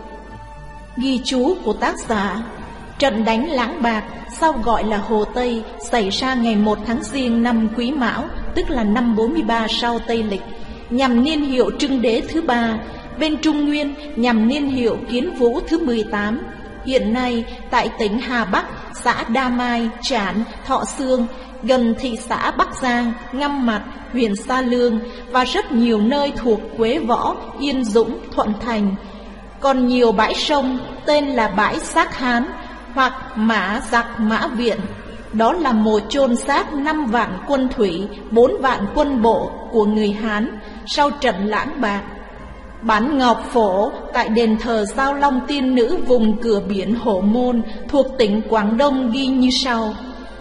Ghi chú của tác giả: trận đánh Lãng Bạc, sau gọi là Hồ Tây, xảy ra ngày một tháng Giêng năm Quý Mão, tức là năm bốn mươi ba sau Tây Lịch, nhằm niên hiệu Trưng Đế thứ ba. Bên Trung Nguyên nhằm niên hiệu Kiến Vũ thứ mười tám. Hiện nay tại tỉnh Hà Bắc, xã Đa Mai, Trản, Thọ Xương, gần thị xã Bắc Giang, Ngăm Mặt, huyện Sa Lương và rất nhiều nơi thuộc Quế Võ, Yên Dũng, Thuận Thành. Còn nhiều bãi sông tên là bãi xác Hán hoặc mã giặc Mã Viện. Đó là mồ chôn xác năm vạn quân thủy, bốn vạn quân bộ của người Hán sau trận Lãng Bạc. Bản ngọc phổ tại đền thờ Giao Long Tiên Nữ vùng cửa biển Hổ Môn thuộc tỉnh Quảng Đông ghi như sau: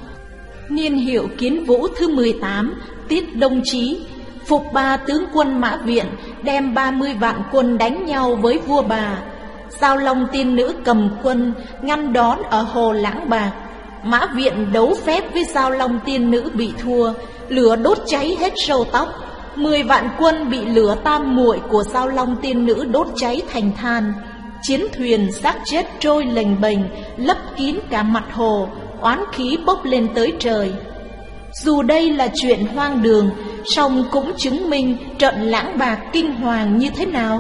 niên hiệu Kiến Vũ thứ mười tám, Tiết Đông Chí, phục ba tướng quân Mã Viện đem ba mươi vạn quân đánh nhau với vua Bà. Giao Long Tiên Nữ cầm quân ngăn đón ở hồ Lãng Bạc. Mã Viện đấu phép với Giao Long Tiên Nữ bị thua, lửa đốt cháy hết râu tóc. Mười vạn quân bị lửa tam muội của Giao Long Tiên Nữ đốt cháy thành than. Chiến thuyền xác chết trôi lềnh bềnh, lấp kín cả mặt hồ, oán khí bốc lên tới trời. Dù đây là chuyện hoang đường, song cũng chứng minh trận Lãng Bạc kinh hoàng như thế nào.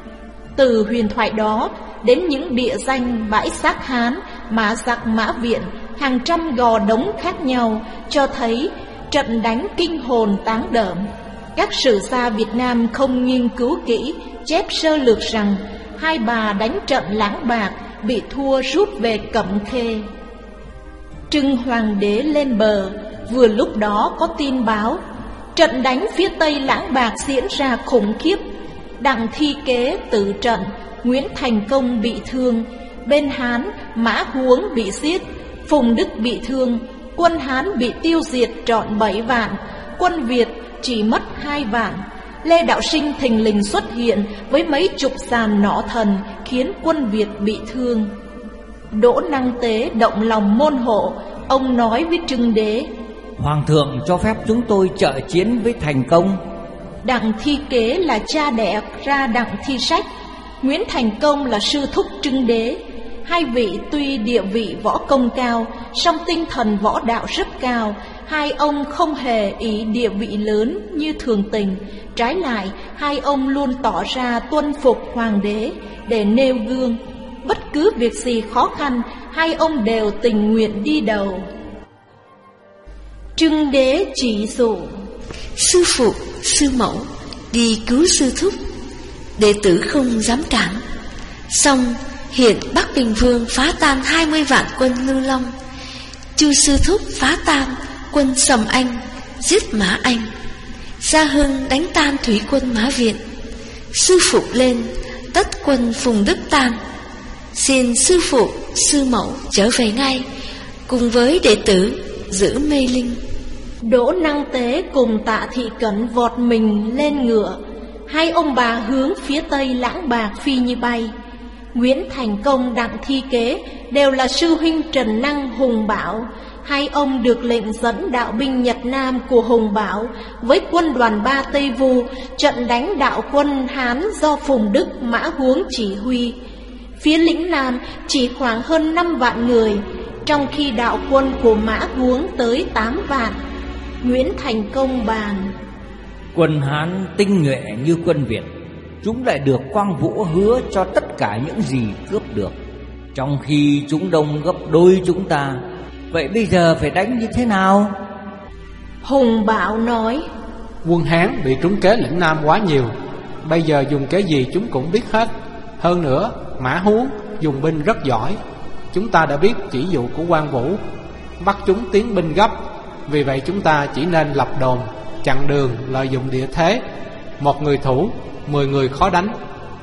Từ huyền thoại đó đến những địa danh bãi xác Hán, mã giặc Mã Viện, hàng trăm gò đống khác nhau, cho thấy trận đánh kinh hồn táng đởm. Các sử gia Việt Nam không nghiên cứu kỹ, chép sơ lược rằng hai bà đánh trận Lãng Bạc bị thua rút về Cẩm Khê. Trưng Hoàng đế lên bờ, vừa lúc đó có tin báo trận đánh phía tây Lãng Bạc diễn ra khủng khiếp. Đặng Thi Kế tử trận, Nguyễn Thành Công bị thương. Bên Hán, Mã Huống bị giết, Phùng Đức bị thương. Quân Hán bị tiêu diệt trọn bảy vạn, quân Việt chỉ mất hai vạn. Lê Đạo Sinh thình lình xuất hiện với mấy chục sàn nỏ thần, khiến quân Việt bị thương. Đỗ Năng Tế động lòng môn hộ, ông nói với Trưng Đế: Hoàng thượng cho phép chúng tôi trợ chiến với Thành Công. Đặng Thi Kế là cha đẻ ra Đặng Thi Sách, Nguyễn Thành Công là sư thúc Trưng Đế. Hai vị tuy địa vị võ công cao, song tinh thần võ đạo rất cao. Hai ông không hề ý địa vị lớn như thường tình. Trái lại, hai ông luôn tỏ ra tuân phục hoàng đế để nêu gương. Bất cứ việc gì khó khăn, hai ông đều tình nguyện đi đầu. Trưng Đế chỉ dụ: Sư phụ, sư mẫu đi cứu sư thúc, đệ tử không dám cản. Xong hiện Bắc Bình Vương phá tan hai mươi vạn quân Lưu Long, Chu sư thúc phá tan quân Sầm Anh, giết Mã Anh. Gia Hưng đánh tan thủy quân Mã Viện. Sư phụ lên, tất quân Phùng Đức tan. Xin sư phụ, sư mẫu trở về ngay, cùng với đệ tử giữ Mê Linh. Đỗ Năng Tế cùng Tạ Thị Cẩn vọt mình lên ngựa. Hai ông bà hướng phía tây Lãng Bạc phi như bay. Nguyễn Thành Công, Đặng Thi Kế đều là sư huynh Trần Năng, Hùng Bảo. Hai ông được lệnh dẫn đạo binh Nhật Nam của Hùng Bảo với quân đoàn ba Tây Vu trận đánh đạo quân Hán do Phùng Đức, Mã Huống chỉ huy. Phía lĩnh Nam chỉ khoảng hơn năm vạn người, trong khi đạo quân của Mã Huống tới tám vạn. Nguyễn Thành Công bàn: Quân Hán tinh nhuệ như quân Việt, chúng lại được Quang Vũ hứa cho tất cả những gì cướp được, trong khi chúng đông gấp đôi chúng ta. Vậy bây giờ phải đánh như thế nào? Hùng Bảo nói: Quân Hán bị trúng kế lĩnh Nam quá nhiều, bây giờ dùng kế gì chúng cũng biết hết. Hơn nữa Mã Huống dùng binh rất giỏi, chúng ta đã biết chỉ dụ của Quang Vũ, bắt chúng tiến binh gấp. Vì vậy chúng ta chỉ nên lập đồn, chặn đường, lợi dụng địa thế. Một người thủ, mười người khó đánh.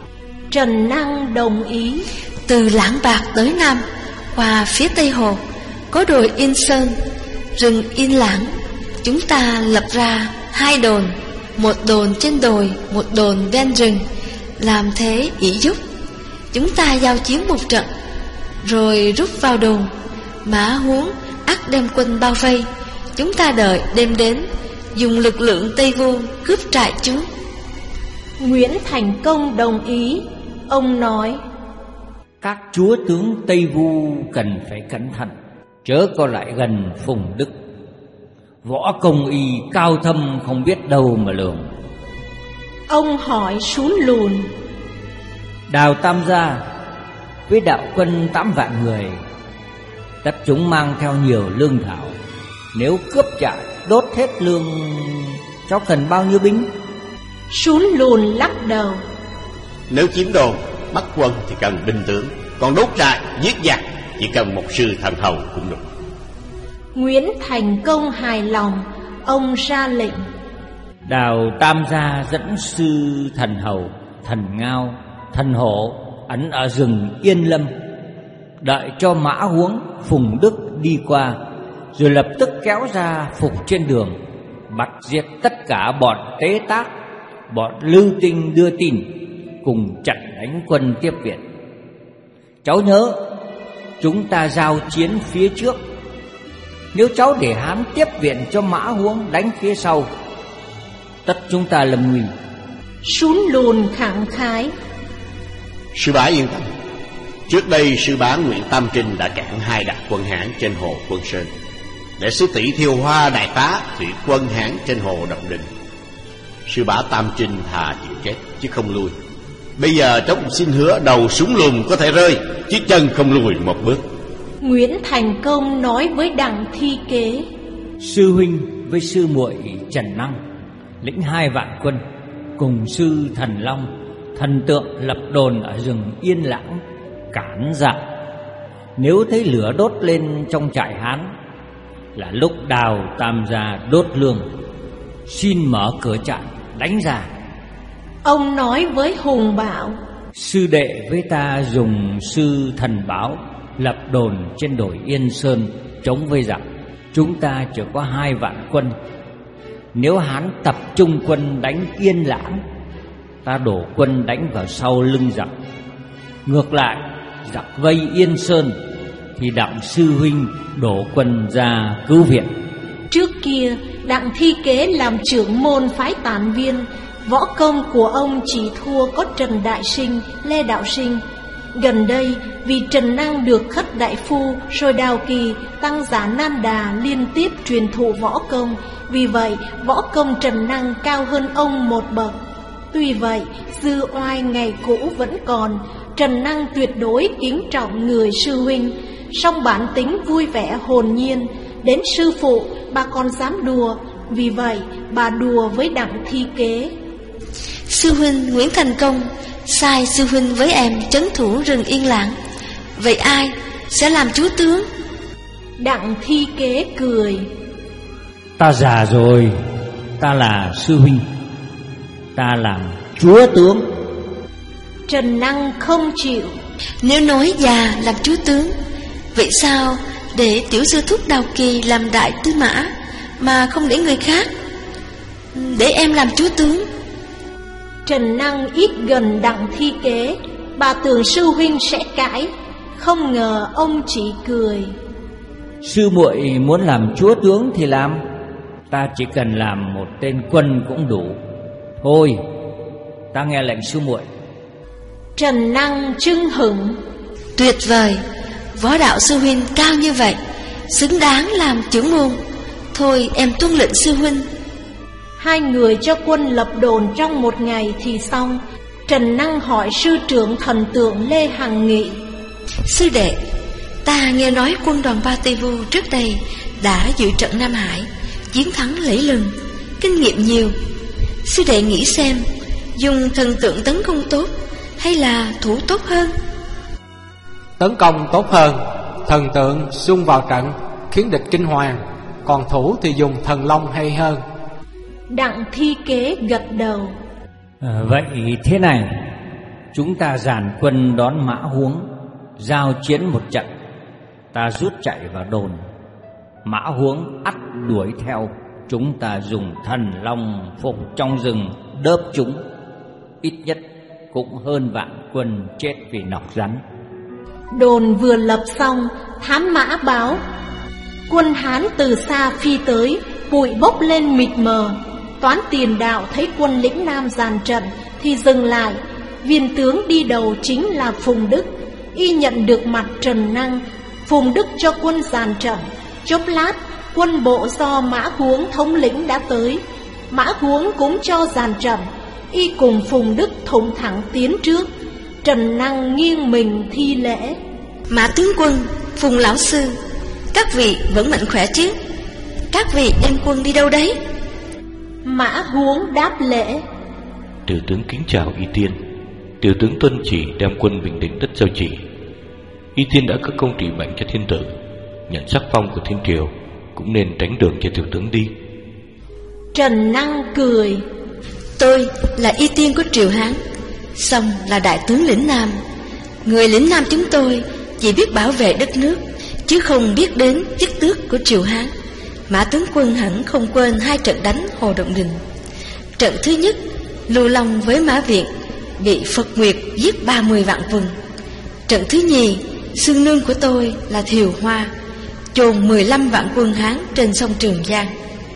Trần Năng đồng ý. Từ Lãng Bạc tới Nam, qua phía Tây Hồ có đồi Yên Sơn, rừng Yên Lãng. Chúng ta lập ra hai đồn, một đồn trên đồi, một đồn ven rừng, làm thế ỷ giúp. Chúng ta giao chiến một trận, rồi rút vào đồn. Mã Huống ắt đem quân bao vây. Chúng ta đợi đêm đến, dùng lực lượng Tây Vu cướp trại chúng. Nguyễn Thành Công đồng ý. Ông nói: Các chúa tướng Tây Vu cần phải cẩn thận, chớ có lại gần Phùng Đức. Võ công y cao thâm không biết đâu mà lường. Ông hỏi Sún Lùn: Đào Tam Gia với đạo quân tám vạn người, tất chúng mang theo nhiều lương thảo. Nếu cướp trại đốt hết lương, cháu cần bao nhiêu binh? Sún Lùn lắc đầu: Nếu chiếm đồn, bắt quân thì cần binh tướng, còn đốt trại, giết giặc chỉ cần một sư thần hầu cũng đủ. Nguyễn Thành Công hài lòng. Ông ra lệnh: Đào Tam Gia dẫn sư thần hầu, thần Ngao, thần Hổ ẩn ở rừng Yên Lâm, đợi cho Mã Huống, Phùng Đức đi qua, rồi lập tức kéo ra phục trên đường, bắt giết tất cả bọn Tế Tác, bọn Lưu Tinh đưa tin, cùng chặn đánh quân tiếp viện. Cháu nhớ, chúng ta giao chiến phía trước. Nếu cháu để Hán tiếp viện cho Mã Huống đánh phía sau, tất chúng ta lầm nguy. Sún Lùn khẳng khái: Sư bá yên tâm, trước đây sư bá Nguyễn Tam Trinh đã cản hai đại quân Hán trên hồ Quân Sơn, để sư tỷ Thiêu Hoa đại tá thủy quân Hán trên hồ Động Đình. Sư bá Tam Trinh thà chịu chết chứ không lui. Bây giờ cháu cũng xin hứa đầu súng lùn có thể rơi, chứ chân không lùi một bước. Nguyễn Thành Công nói với Đặng Thi Kế: Sư huynh với sư muội Trần Năng lĩnh hai vạn quân, cùng sư Thần Long, thần tượng lập đồn ở rừng Yên Lãng, cản giặc. Nếu thấy lửa đốt lên trong trại Hán, là lúc Đào Tam Gia đốt lương, xin mở cửa trại đánh ra. Ông nói với Hùng Bảo: Sư đệ với ta dùng sư Thần Báo lập đồn trên đồi Yên Sơn chống với giặc. Chúng ta chỉ có hai vạn quân, Nếu Hán tập trung quân đánh Yên Lãng, ta đổ quân đánh vào sau lưng giặc. Ngược lại, giặc vây Yên Sơn thì Đặng sư huynh đổ quân ra cứu viện. Trước kia Đặng Thi Kế làm trưởng môn phái Tản Viên, võ công của ông chỉ thua có Trần Đại Sinh, Lê Đạo Sinh. Gần đây vì Trần Năng được Khất Đại Phu rồi Đào Kỳ, Tăng Giả Nan Đà liên tiếp truyền thụ võ công, vì vậy võ công Trần Năng cao hơn ông một bậc. Tuy vậy dư oai ngày cũ vẫn còn, Trần Năng tuyệt đối kính trọng người sư huynh, song bản tính vui vẻ hồn nhiên, đến sư phụ bà còn dám đùa, vì vậy bà đùa với Đặng Thi Kế. Sư huynh Nguyễn Thành Công sai sư huynh với em trấn thủ rừng Yên Lãng, vậy ai sẽ làm chúa tướng? Đặng Thi Kế cười. Ta già rồi, ta là sư huynh, ta làm chúa tướng. Trần Năng không chịu. Nếu nói già làm chúa tướng, vậy sao để tiểu sư thúc Đào Kỳ làm đại tư mã mà không để người khác? Để em làm chúa tướng. Trần Năng ít gần Đặng Thi Kế, bà tưởng sư huynh sẽ cãi, không ngờ ông chỉ cười. Sư muội muốn làm chúa tướng thì làm, ta chỉ cần làm một tên quân cũng đủ. Thôi, ta nghe lệnh sư muội. Trần Năng chưng hửng. Tuyệt vời, võ đạo sư huynh cao như vậy, xứng đáng làm trưởng môn. Thôi em tuân lệnh sư huynh. Hai người cho quân lập đồn trong một ngày thì xong. Trần Năng hỏi sư trưởng thần tượng Lê Hằng Nghị. Sư đệ, ta nghe nói quân đoàn Ba Tây Vu trước đây đã dự trận Nam Hải, chiến thắng lẫy lừng, kinh nghiệm nhiều. Sư đệ nghĩ xem, dùng thần tượng tấn công tốt hay là thủ tốt hơn? Tấn công tốt hơn, thần tượng xung vào trận khiến địch kinh hoàng, còn thủ thì dùng thần long hay hơn. Đặng Thi Kế gật đầu. à, Vậy thế này, chúng ta dàn quân đón Mã Huống, giao chiến một trận. Ta rút chạy vào đồn, Mã Huống ắt đuổi theo. Chúng ta dùng thần long phục trong rừng đớp chúng, ít nhất cũng hơn vạn quân chết vì nọc rắn. Đồn vừa lập xong, thám mã báo quân Hán từ xa phi tới, bụi bốc lên mịt mờ. Toán Tiền Đạo thấy quân lĩnh Nam dàn trận thì dừng lại. Viên tướng đi đầu chính là Phùng Đức. Y nhận được mặt Trần Năng, Phùng Đức cho quân dàn trận. Chốc lát, quân bộ do Mã Huống thống lĩnh đã tới. Mã Huống cũng cho dàn trận. Y cùng Phùng Đức thủng thẳng tiến trước. Trần Năng nghiêng mình thi lễ. Mã tướng quân, Phùng lão sư, các vị vẫn mạnh khỏe chứ? Các vị đem quân đi đâu đấy? Mã Huống đáp lễ. Tiểu tướng kính chào Y Tiên. Tiểu tướng tuân chỉ đem quân bình định đất Giao Chỉ. Y Tiên đã có công trị mệnh cho thiên tử, nhận sắc phong của thiên triều, cũng nên tránh đường cho tiểu tướng đi. Trần Năng cười. Tôi là Y Tiên của Triều Hán, song là đại tướng lĩnh Nam. Người lĩnh Nam chúng tôi chỉ biết bảo vệ đất nước, chứ không biết đến chức tước của Triều Hán. Mã tướng quân hẳn không quên hai trận đánh Hồ Động Đình. Trận thứ nhất, Lưu Long với Mã Viện bị Phật Nguyệt giết ba mươi vạn quân. Trận thứ nhì, xương nương của tôi là Thiều Hoa chôn mười lăm vạn quân Hán trên sông Trường Giang.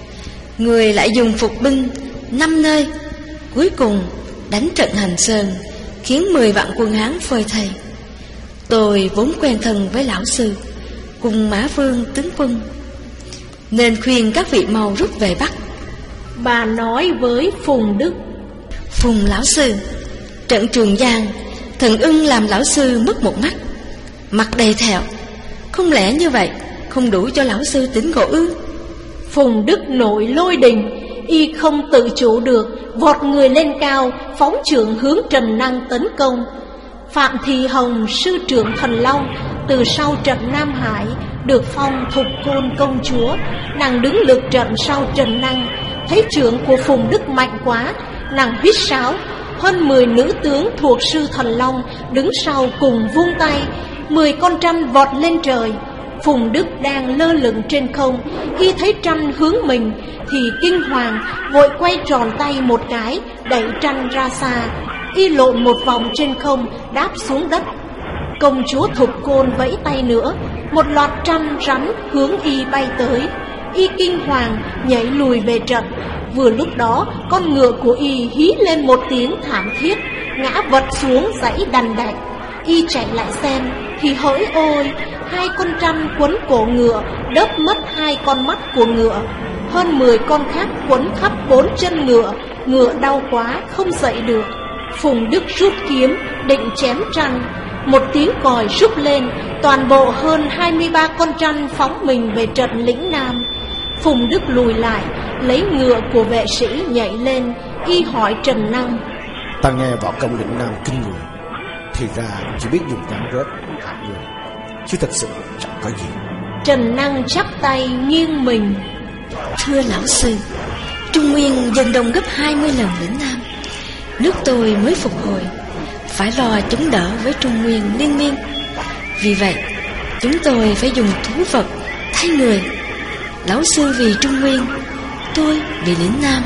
Người lại dùng phục binh năm nơi, cuối cùng đánh trận Hành Sơn, khiến mười vạn quân Hán phơi thây. Tôi vốn quen thân với lão sư cùng Mã Vương tướng quân, nên khuyên các vị mau rút về Bắc. Bà nói với Phùng Đức. Phùng lão sư, trận Trường Giang, thần ưng làm lão sư mất một mắt, mặt đầy thẹo. Không lẽ như vậy không đủ cho lão sư tỉnh ngộ ư? Phùng Đức nổi lôi đình. Y không tự chủ được, vọt người lên cao, phóng trượng hướng Trần Năng tấn công. Phạm Thị Hồng, sư trưởng Thần Long, từ sau trận Nam Hải được phong Thục Côn công chúa. Nàng đứng lược trận sau Trần Năng, thấy trưởng của Phùng Đức mạnh quá, nàng huýt sáo. Hơn mười nữ tướng thuộc sư Thần Long đứng sau cùng vung tay, mười con trăn vọt lên trời. Phùng Đức đang lơ lửng trên không, y thấy tranh hướng mình thì kinh hoàng, vội quay tròn tay một cái, đẩy tranh ra xa. Y lộn một vòng trên không, đáp xuống đất. Công chúa Thục Côn vẫy tay nữa, một loạt tranh rắn hướng y bay tới. Y kinh hoàng nhảy lùi về trận. Vừa lúc đó, con ngựa của y hí lên một tiếng thảm thiết, ngã vật xuống dãy đành đạch. Y chạy lại xem thì hỡi ôi, hai con tranh quấn cổ ngựa, đớp mất hai con mắt của ngựa. Hơn mười con khác quấn khắp bốn chân ngựa, ngựa đau quá không dậy được. Phùng Đức rút kiếm định chém tranh. Một tiếng còi rúc lên, toàn bộ hơn hai mươi ba con tranh phóng mình về trận lĩnh Nam. Phùng Đức lùi lại, lấy ngựa của vệ sĩ nhảy lên. Y hỏi Trần Năng: Ta nghe võ công lĩnh Nam kinh người, thì ra chỉ biết dùng cán rết hại người, chứ thật sự chẳng có gì. Trần Năng chắp tay nghiêng mình: Thưa lão sư, Trung Nguyên dần đông gấp hai mươi lần lĩnh Nam. Nước tôi mới phục hồi, phải lo chống đỡ với Trung Nguyên liên miên. Vì vậy chúng tôi phải dùng thú vật thay người. Lão sư vì Trung Nguyên, tôi vì lĩnh Nam.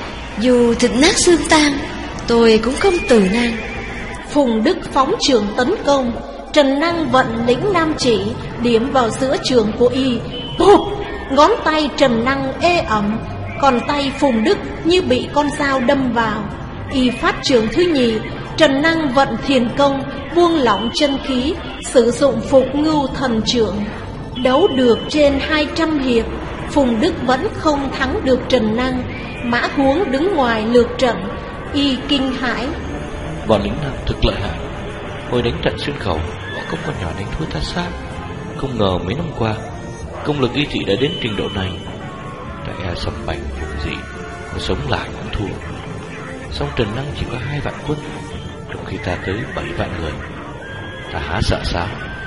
Dù thịt nát xương tan, tôi cũng không từ nan. Phùng Đức phóng trường tấn công. Trần Năng vận lĩnh Nam chỉ, điểm vào giữa trường của y. Bụp! Ngón tay Trần Năng ê ẩm, còn tay Phùng Đức như bị con dao đâm vào. Y phát trường thứ nhì, Trần Năng vận thiền công, buông lỏng chân khí, sử dụng Phục Ngưu Thần Trưởng. Đấu được trên hai trăm hiệp, Phùng Đức vẫn không thắng được Trần Năng. Mã Huống đứng ngoài lược trận, y kinh hãi: Võ lính Nam thực lợi hại. Hồi đánh trận xuyên khẩu, võ công con nhỏ đánh thua ta xa. Không ngờ mấy năm qua, công lực y thị đã đến trình độ này. Đại e sầm bành vùng dị, mà sống lại cũng thua. Song Trần Năng chỉ có hai vạn quân, trong khi ta tới bảy vạn người. Ta há sợ sao?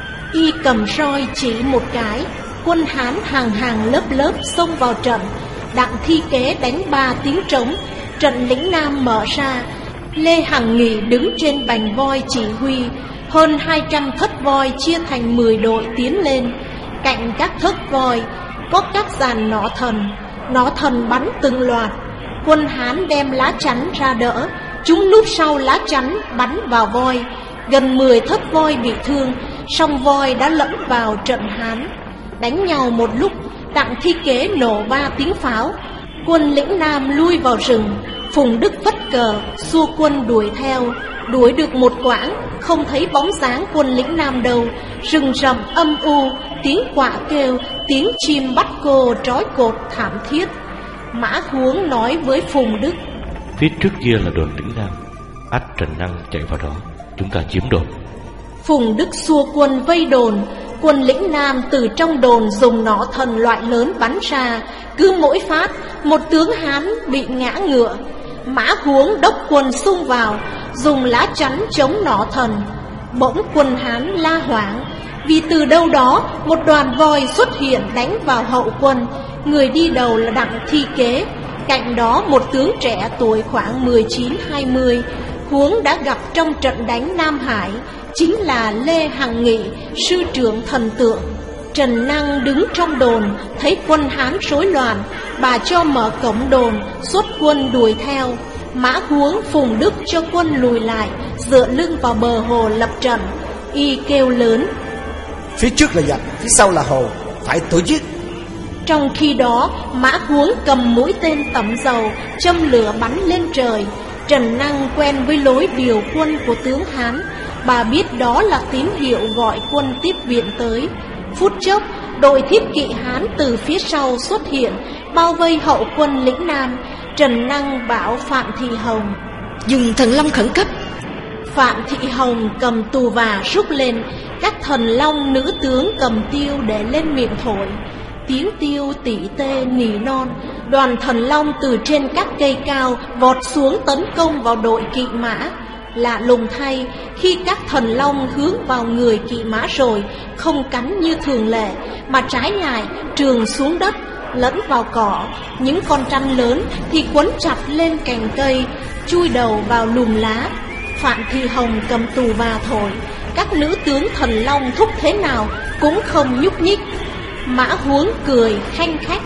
Y cầm roi chỉ một cái, quân Hán hàng hàng lớp lớp xông vào trận. Đặng Thi Kế đánh ba tiếng trống, trận lĩnh Nam mở ra. Lê Hằng Nghị đứng trên bành voi chỉ huy. Hơn hai trăm thất voi chia thành mười đội tiến lên. Cạnh các thất voi có các dàn nỏ thần, nỏ thần bắn từng loạt. Quân Hán đem lá chắn ra đỡ, chúng núp sau lá chắn bắn vào voi. Gần mười thất voi bị thương, song voi đã lẫn vào trận Hán. Đánh nhau một lúc, Đặng Thi Kế nổ ba tiếng pháo. Quân lĩnh Nam lui vào rừng. Phùng Đức vất cờ xua quân đuổi theo. Đuổi được một quãng, không thấy bóng dáng quân lĩnh Nam đâu. Rừng rậm âm u, tiếng quạ kêu, tiếng chim bắt cô trói cột thảm thiết. Mã Huống nói với Phùng Đức: Phía trước kia là đồn lĩnh Nam, ắt Trần Năng chạy vào đó, chúng ta chiếm đồn. Phùng Đức xua quân vây đồn. Quân lĩnh Nam từ trong đồn dùng nỏ thần loại lớn bắn ra. Cứ mỗi phát, một tướng Hán bị ngã ngựa. Mã Huống đốc quân xung vào, dùng lá chắn chống nỏ thần. Bỗng quân Hán la hoảng, vì từ đâu đó một đoàn voi xuất hiện đánh vào hậu quân. Người đi đầu là Đặng Thi Kế, cạnh đó một tướng trẻ tuổi khoảng mười chín hai mươi. Huống đã gặp trong trận đánh Nam Hải, chính là Lê Hằng Nghị, sư trưởng thần tượng. Trần Năng đứng trong đồn, thấy quân Hán rối loạn, bà cho mở cổng đồn, xuất quân đuổi theo. Mã Huống Phùng Đức cho quân lùi lại, dựa lưng vào bờ hồ lập trận. Y kêu lớn: Phía trước là giặc, phía sau là hồ, phải tổ chức. Trong khi đó, Mã Huống cầm mũi tên tẩm dầu, châm lửa bắn lên trời. Trần Năng quen với lối điều quân của tướng Hán, bà biết đó là tín hiệu gọi quân tiếp viện tới. Phút chốc, đội thiết kỵ Hán từ phía sau xuất hiện, bao vây hậu quân lĩnh Nam. Trần Năng bảo Phạm Thị Hồng: Dùng thần long khẩn cấp. Phạm Thị Hồng cầm tù và rút lên. Các thần long nữ tướng cầm tiêu để lên miệng thổi. Tiếng tiêu tỉ tê nỉ non. Đoàn thần long từ trên các cây cao vọt xuống tấn công vào đội kỵ mã. Lạ lùng thay, khi các thần long hướng vào người kỵ mã rồi, không cắn như thường lệ, mà trái lại trường xuống đất, lẫn vào cỏ. Những con trăn lớn thì quấn chặt lên cành cây, chui đầu vào lùm lá. Phạm Thị Hồng cầm tù và thổi, các nữ tướng Thần Long thúc thế nào cũng không nhúc nhích. Mã Huống cười khanh khách.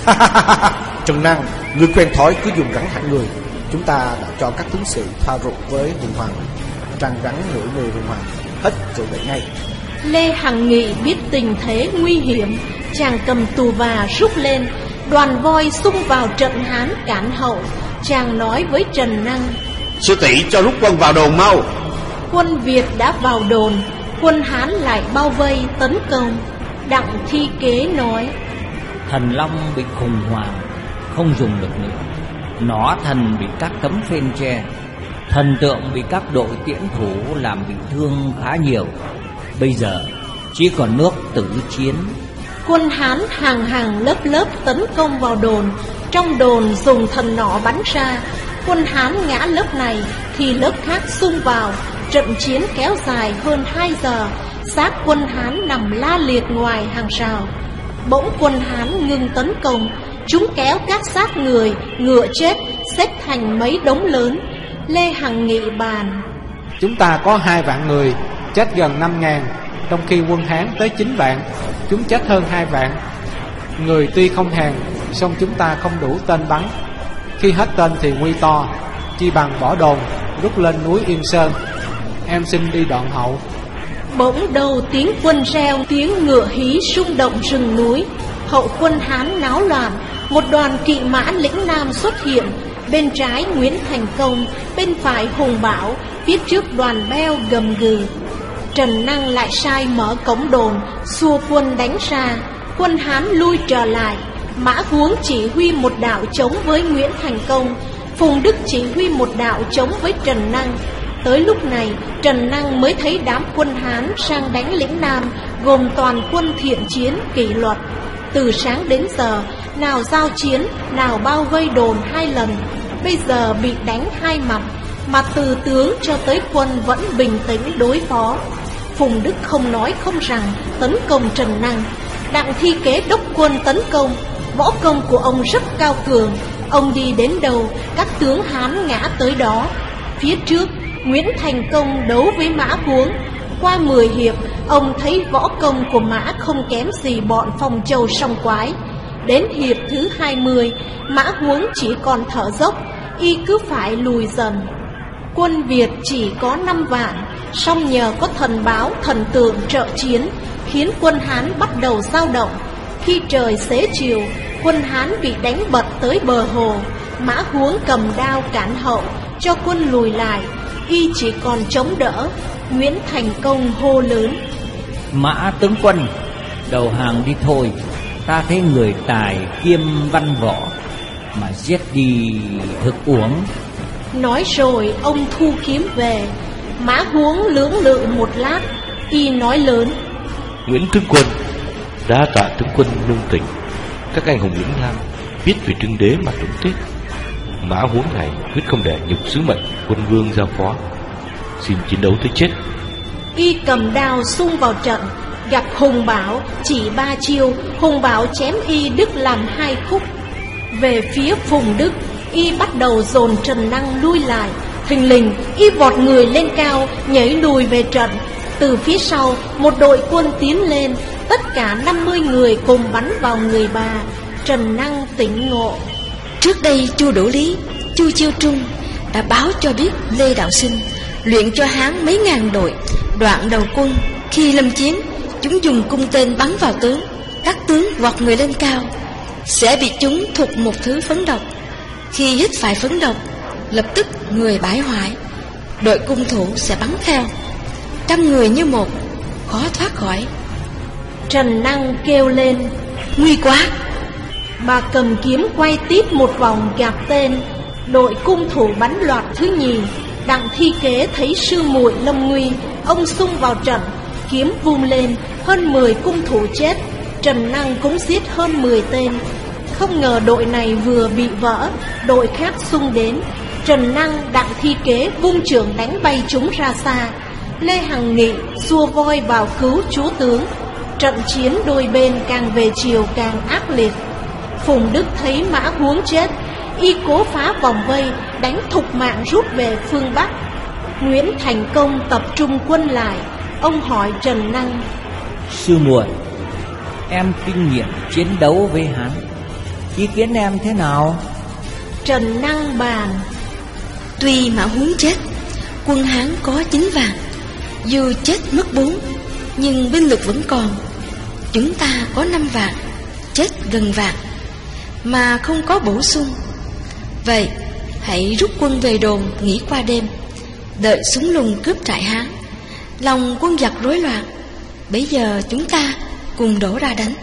Trần Năng, người quen thói cứ dùng rắn hại người. Chúng ta đã cho các tướng sĩ thoa rượu với Hùng Hoàng, rằng rắn ngửi mùi Hùng Hoàng hết rồi vậy ngay. Lê Hằng Nghị biết tình thế nguy hiểm, chàng cầm tù và rút lên. Đoàn voi xung vào trận Hán cản hậu. Chàng nói với Trần Năng: Sư tỷ cho rút quân vào đồn mau. Quân Việt đã vào đồn, quân Hán lại bao vây tấn công. Đặng Thi Kế nói: Thần Long bị khủng hoảng, không dùng được nữa. Nó thần bị các tấm phên tre, thần tượng bị các đội tiễn thủ làm bị thương khá nhiều. Bây giờ chỉ còn nước tử chiến. Quân Hán hàng hàng lớp lớp tấn công vào đồn. Trong đồn dùng thần nỏ bắn ra. Quân Hán ngã lớp này thì lớp khác xung vào. Trận chiến kéo dài hơn hai giờ. Xác quân Hán nằm la liệt ngoài hàng rào. Bỗng quân Hán ngưng tấn công. Chúng kéo các xác người, ngựa chết xếp thành mấy đống lớn. Lê Hằng Nghị bàn: Chúng ta có hai vạn người, chết gần năm ngàn, trong khi quân Hán tới chín vạn, chúng chết hơn hai vạn. Người tuy không hàng, song chúng ta không đủ tên bắn. Khi hết tên thì nguy to, chi bằng bỏ đồn, rút lên núi Yên Sơn. Em xin đi đoạn hậu. Bỗng đầu tiếng quân reo, tiếng ngựa hí rung động rừng núi. Hậu quân Hán náo loạn. Một đoàn kỵ mã lĩnh Nam xuất hiện. Bên trái Nguyễn Thành Công, bên phải Hùng Bảo, phía trước đoàn beo gầm gừ. Trần Năng lại sai mở cổng đồn, xua quân đánh ra. Quân Hán lui trở lại. Mã Huống chỉ huy một đạo chống với Nguyễn Thành Công, Phùng Đức chỉ huy một đạo chống với Trần Năng. Tới lúc này Trần Năng mới thấy đám quân Hán sang đánh lĩnh Nam, gồm toàn quân thiện chiến kỷ luật. Từ sáng đến giờ, nào giao chiến, nào bao vây đồn hai lần. Bây giờ bị đánh hai mặt, mà từ tướng cho tới quân vẫn bình tĩnh đối phó. Phùng Đức không nói không rằng tấn công Trần Năng. Đặng Thi Kế đốc quân tấn công. Võ công của ông rất cao cường. Ông đi đến đâu, các tướng Hán ngã tới đó. Phía trước Nguyễn Thành Công đấu với Mã Huống. Qua mười hiệp, ông thấy võ công của Mã không kém gì bọn Phong Châu Song Quái. Đến hiệp thứ hai mươi, Mã Huống chỉ còn thở dốc, y cứ phải lùi dần. Quân Việt chỉ có năm vạn, song nhờ có thần báo, thần tượng trợ chiến, khiến quân Hán bắt đầu dao động. Khi trời xế chiều, quân Hán bị đánh bật tới bờ hồ. Mã Huống cầm đao cản hậu, cho quân lùi lại. Y chỉ còn chống đỡ. Nguyễn Thành Công hô lớn: Mã tướng quân, đầu hàng đi thôi. Ta thấy người tài kiêm văn võ, mà giết đi thực uổng. Nói rồi ông thu kiếm về. Mã Huống lưỡng lự một lát, y nói lớn: Nguyễn tướng quân, đa tạ tướng quân lương tình. Các anh hùng lĩnh Nam biết về trưng đế mà trúng tiết. Mã Huống này quyết không để nhục sứ mệnh quân vương giao phó. Xin chiến đấu tới chết. Y cầm đao xung vào trận. Gặp Hùng Bảo chỉ ba chiêu, Hùng Bảo chém y đứt làm hai khúc. Về phía Phùng Đức, y bắt đầu dồn Trần Năng lui lại. Thình lình y vọt người lên cao, nhảy lùi về trận. Từ phía sau một đội quân tiến lên, tất cả năm mươi người cùng bắn vào người bà. Trần Năng tỉnh ngộ. Trước đây Chu Đỗ Lý, Chu Chiêu Trung đã báo cho biết Lê Đạo Sinh luyện cho Hán mấy ngàn đội. Đoạn đầu quân, khi lâm chiến, chúng dùng cung tên bắn vào tướng. Các tướng vọt người lên cao, sẽ bị chúng thuộc một thứ phấn độc. Khi hít phải phấn độc, lập tức người bãi hoại. Đội cung thủ sẽ bắn theo. Trăm người như một, khó thoát khỏi. Trần Năng kêu lên: Nguy quá! Bà cầm kiếm quay tít một vòng gạt tên. Đội cung thủ bắn loạt thứ nhì. Đặng Thi Kế thấy sư muội lâm nguy, ông xung vào trận, kiếm vung lên, hơn mười cung thủ chết. Trần Năng cũng giết hơn mười tên. Không ngờ đội này vừa bị vỡ, đội khác xung đến. Trần Năng, Đặng Thi Kế vung chưởng đánh bay chúng ra xa. Lê Hằng Nghị xua voi vào cứu chúa tướng. Trận chiến đôi bên càng về chiều càng ác liệt. Phùng Đức thấy Mã Huống chết, y cố phá vòng vây, đánh thục mạng rút về phương Bắc. Nguyễn Thành Công tập trung quân lại, Ông hỏi Trần Năng: Sư muội, em kinh nghiệm chiến đấu với Hán, ý kiến em thế nào? Trần Năng bàn: Tuy Mã Huống chết, quân Hán có chín vạn, dù chết mất bốn, nhưng binh lực vẫn còn. Chúng ta có năm vạn, chết gần vạn, mà không có bổ sung. Vậy hãy rút quân về đồn nghỉ qua đêm, đợi súng lùng cướp trại Hán. Lòng quân giặc rối loạn, bấy giờ chúng ta cùng đổ ra đánh.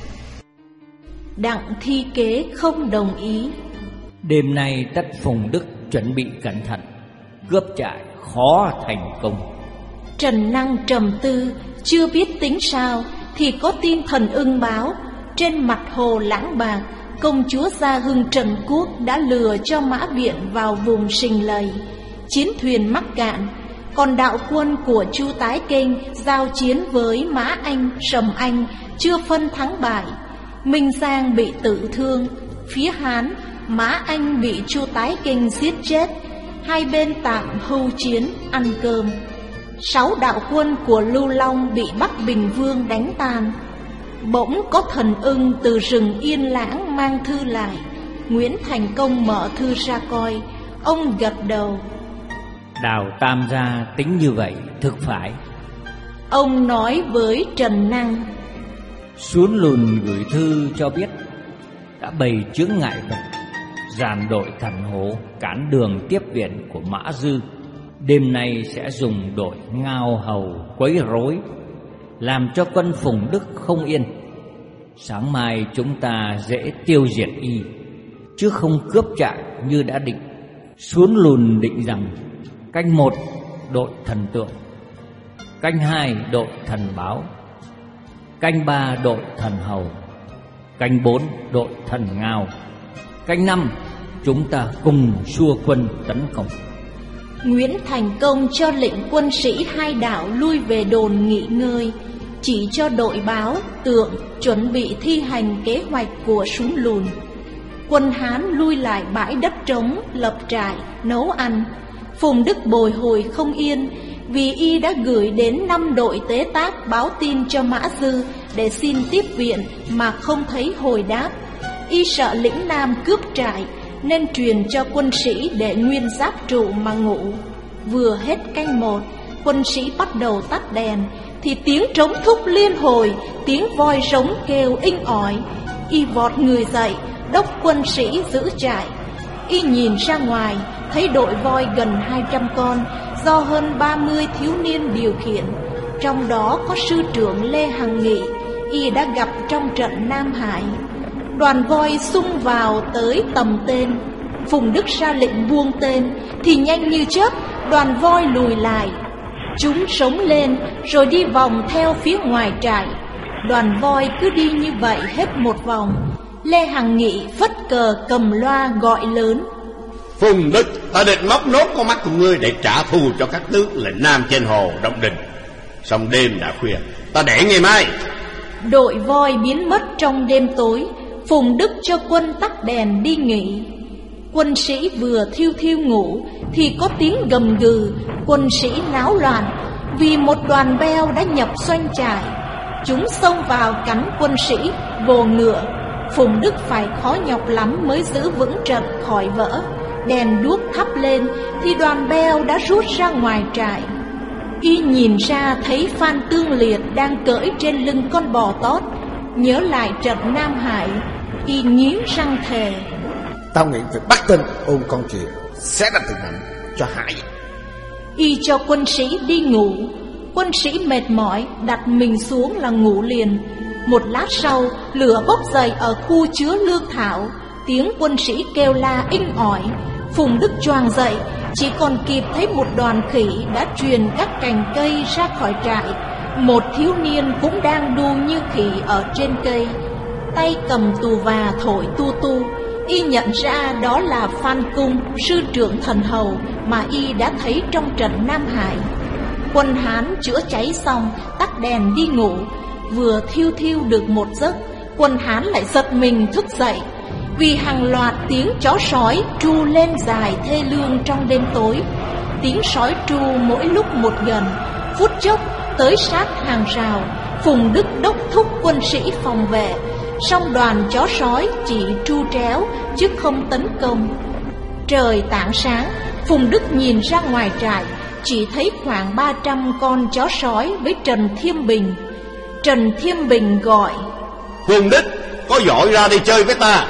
Đặng Thi Kế không đồng ý. Đêm nay tất Phùng Đức chuẩn bị cẩn thận, cướp trại khó thành công. Trần Năng trầm tư, chưa biết tính sao, thì có tin thần ưng báo trên mặt hồ Lãng Bạc, công chúa Gia Hưng Trần Quốc đã lừa cho Mã Viện vào vùng Sình Lầy. Chiến thuyền mắc cạn, còn đạo quân của Chu Tái Kênh giao chiến với Mã Anh, Sầm Anh, chưa phân thắng bại. Minh Giang bị tử thương, phía Hán, Mã Anh bị Chu Tái Kênh giết chết. Hai bên tạm hưu chiến, ăn cơm. Sáu đạo quân của Lưu Long bị Bắc Bình Vương đánh tan. Bỗng có thần ưng từ rừng Yên Lãng mang thư lại. Nguyễn Thành Công mở thư ra coi, ông gật đầu. Đào Tam gia tính như vậy thực phải. Ông nói với Trần Năng: Xuống Lùn gửi thư cho biết đã bày chướng ngại vật, dàn đội thần hổ cản đường tiếp viện của Mã Dư. Đêm nay sẽ dùng đội Ngao Hầu quấy rối, làm cho quân Phùng Đức không yên. Sáng mai chúng ta dễ tiêu diệt y, chứ không cướp trại như đã định. Xuống Lùn định rằng canh một đội thần tượng, canh hai đội thần báo, canh ba đội thần hầu, canh bốn đội thần ngao, canh năm chúng ta cùng xua quân tấn công. Nguyễn Thành Công cho lệnh quân sĩ hai đạo lui về đồn nghỉ ngơi, chỉ cho đội báo, tượng chuẩn bị thi hành kế hoạch của Xuống Lùn. Quân Hán lui lại bãi đất trống, lập trại, nấu ăn. Phùng Đức bồi hồi không yên, vì y đã gửi đến năm đội tế tác báo tin cho Mã Dư để xin tiếp viện mà không thấy hồi đáp. Y sợ lĩnh Nam cướp trại, nên truyền cho quân sĩ để nguyên giáp trụ mà ngủ. Vừa hết canh một, quân sĩ bắt đầu tắt đèn, thì tiếng trống thúc liên hồi, tiếng voi rống kêu inh ỏi. Y vọt người dậy, đốc quân sĩ giữ trại. Y nhìn ra ngoài, thấy đội voi gần hai trăm con, do hơn ba mươi thiếu niên điều khiển. Trong đó có sư trưởng Lê Hằng Nghị, y đã gặp trong trận Nam Hải. Đoàn voi xung vào tới tầm tên. Phùng Đức ra lệnh buông tên, thì nhanh như chớp đoàn voi lùi lại. Chúng sống lên rồi đi vòng theo phía ngoài trại. Đoàn voi cứ đi như vậy hết một vòng. Lê Hằng Nghị phất cờ cầm loa gọi lớn: Phùng Đức, ta định móc nốt con mắt của ngươi để trả thù cho các tướng lệnh Nam trên hồ Động Đình. Xong đêm đã khuya, ta để ngày mai. Đội voi biến mất trong đêm tối. Phùng Đức cho quân tắt đèn đi nghỉ. Quân sĩ vừa thiêu thiêu ngủ thì có tiếng gầm gừ. Quân sĩ náo loạn vì một đoàn beo đã nhập doanh trại. Chúng xông vào cắn quân sĩ, vồ ngựa. Phùng Đức phải khó nhọc lắm mới giữ vững trận khỏi vỡ. Đèn đuốc thắp lên thì đoàn beo đã rút ra ngoài trại. Y nhìn ra thấy Phan Tương Liệt đang cưỡi trên lưng con bò tót. Nhớ lại trận Nam Hải, y nghiến răng thề: Tao nghĩ phải bắt tên ôm con chuyện, sẽ ra từ mạnh cho hại. Y cho quân sĩ đi ngủ. Quân sĩ mệt mỏi đặt mình xuống là ngủ liền. Một lát sau, lửa bốc dậy ở khu chứa lương thảo. Tiếng quân sĩ kêu la inh ỏi. Phùng Đức choàng dậy, chỉ còn kịp thấy một đoàn khỉ đã truyền các cành cây ra khỏi trại. Một thiếu niên cũng đang đu như khỉ ở trên cây, tay cầm tù và thổi tu tu. Y nhận ra đó là Phan Cung, sư trưởng thần hầu mà y đã thấy trong trận Nam Hải. Quân Hán chữa cháy xong, tắt đèn đi ngủ. Vừa thiêu thiêu được một giấc, quân Hán lại giật mình thức dậy, vì hàng loạt tiếng chó sói tru lên dài thê lương trong đêm tối. Tiếng sói tru mỗi lúc một gần, phút chốc tới sát hàng rào, Phùng Đức đốc thúc quân sĩ phòng vệ, song đoàn chó sói chỉ tru tréo chứ không tấn công. Trời tảng sáng, Phùng Đức nhìn ra ngoài trại, chỉ thấy khoảng ba trăm con chó sói với Trần Thiêm Bình. Trần Thiêm Bình gọi: Phùng Đức, có dội ra đi chơi với ta.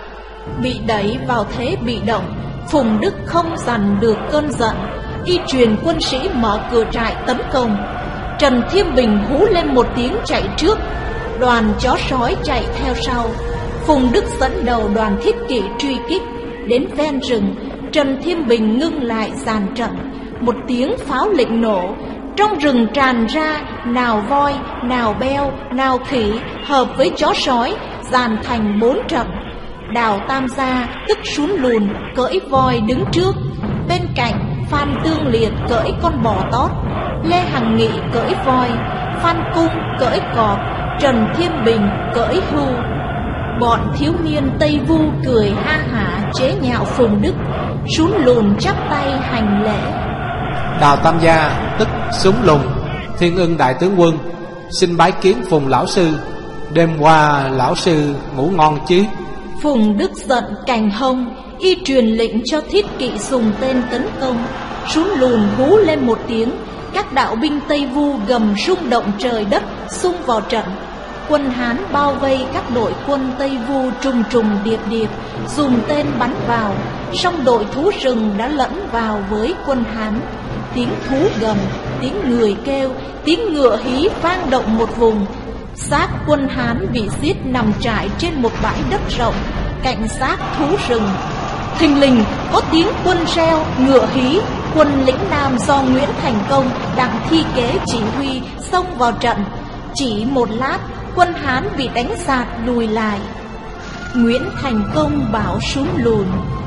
Bị đẩy vào thế bị động, Phùng Đức không dằn được cơn giận, y truyền quân sĩ mở cửa trại tấn công. Trần Thiêm Bình hú lên một tiếng chạy trước, đoàn chó sói chạy theo sau. Phùng Đức dẫn đầu đoàn thiết kỵ truy kích. Đến ven rừng, Trần Thiêm Bình ngưng lại dàn trận. Một tiếng pháo lệnh nổ, trong rừng tràn ra nào voi, nào beo, nào khỉ hợp với chó sói, dàn thành bốn trận. Đào Tam Gia tức Sún Lùn cưỡi voi đứng trước, bên cạnh Phan Tương Liệt cưỡi con bò tót, Lê Hằng Nghị cưỡi voi, Phan Cung cưỡi cọp, Trần Thiêm Bình cưỡi hưu. Bọn thiếu niên Tây Vu cười ha hả chế nhạo Phùng Đức. Sún Lùn chắp tay hành lễ. Đào Tam Gia tức Sún Lùn, Thiên Ưng đại tướng quân, xin bái kiến Phùng lão sư. Đêm qua lão sư ngủ ngon chứ? Phùng Đức giận cành hông, y truyền lệnh cho thiết kỵ dùng tên tấn công. Sún Lùn hú lên một tiếng, các đạo binh Tây Vu gầm rung động trời đất, xung vào trận. Quân Hán bao vây các đội quân Tây Vu trùng trùng điệp điệp, dùng tên bắn vào, song đội thú rừng đã lẫn vào với quân Hán. Tiếng thú gầm, tiếng người kêu, tiếng ngựa hí vang động một vùng. Xác quân Hán bị giết nằm trải trên một bãi đất rộng cạnh xác thú rừng. Thình lình có tiếng quân reo, ngựa hí. Quân lĩnh Nam do Nguyễn Thành Công, Đặng Thi Kế chỉ huy xông vào trận. Chỉ một lát, quân Hán bị đánh sạt lùi lại. Nguyễn Thành Công bảo Sún Lùn: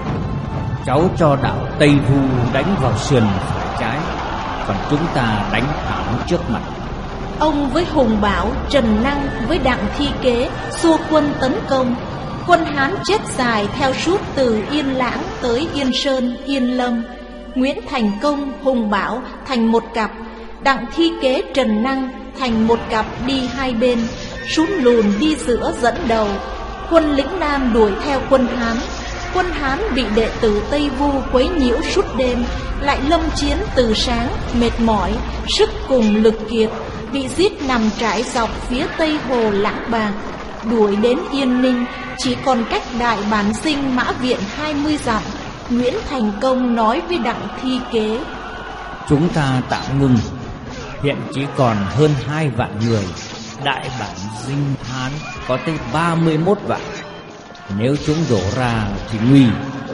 Cháu cho đạo Tây Vu đánh vào sườn phải trái, còn chúng ta đánh thẳng trước mặt. Ông với Hùng Bảo, Trần Năng với Đặng Thi Kế xua quân tấn công. Quân Hán chết dài theo suốt từ Yên Lãng tới Yên Sơn, Yên Lâm. Nguyễn Thành Công, Hùng Bảo thành một cặp, Đặng Thi Kế, Trần Năng thành một cặp đi hai bên. Sún Lùn đi giữa dẫn đầu. Quân lĩnh Nam đuổi theo quân Hán. Quân Hán bị đệ tử Tây Vu quấy nhiễu suốt đêm, lại lâm chiến từ sáng, mệt mỏi, sức cùng lực kiệt, bị giết nằm trải dọc phía Tây Hồ Lãng Bạc. Đuổi đến Yên Ninh, chỉ còn cách Đại Bản Dinh Mã Viện hai mươi dặm. Nguyễn Thành Công nói với Đặng Thi Kế: Chúng ta tạm ngừng, hiện chỉ còn hơn hai vạn người. Đại Bản Dinh Hán có tới ba mươi mốt vạn, nếu chúng đổ ra thì nguy.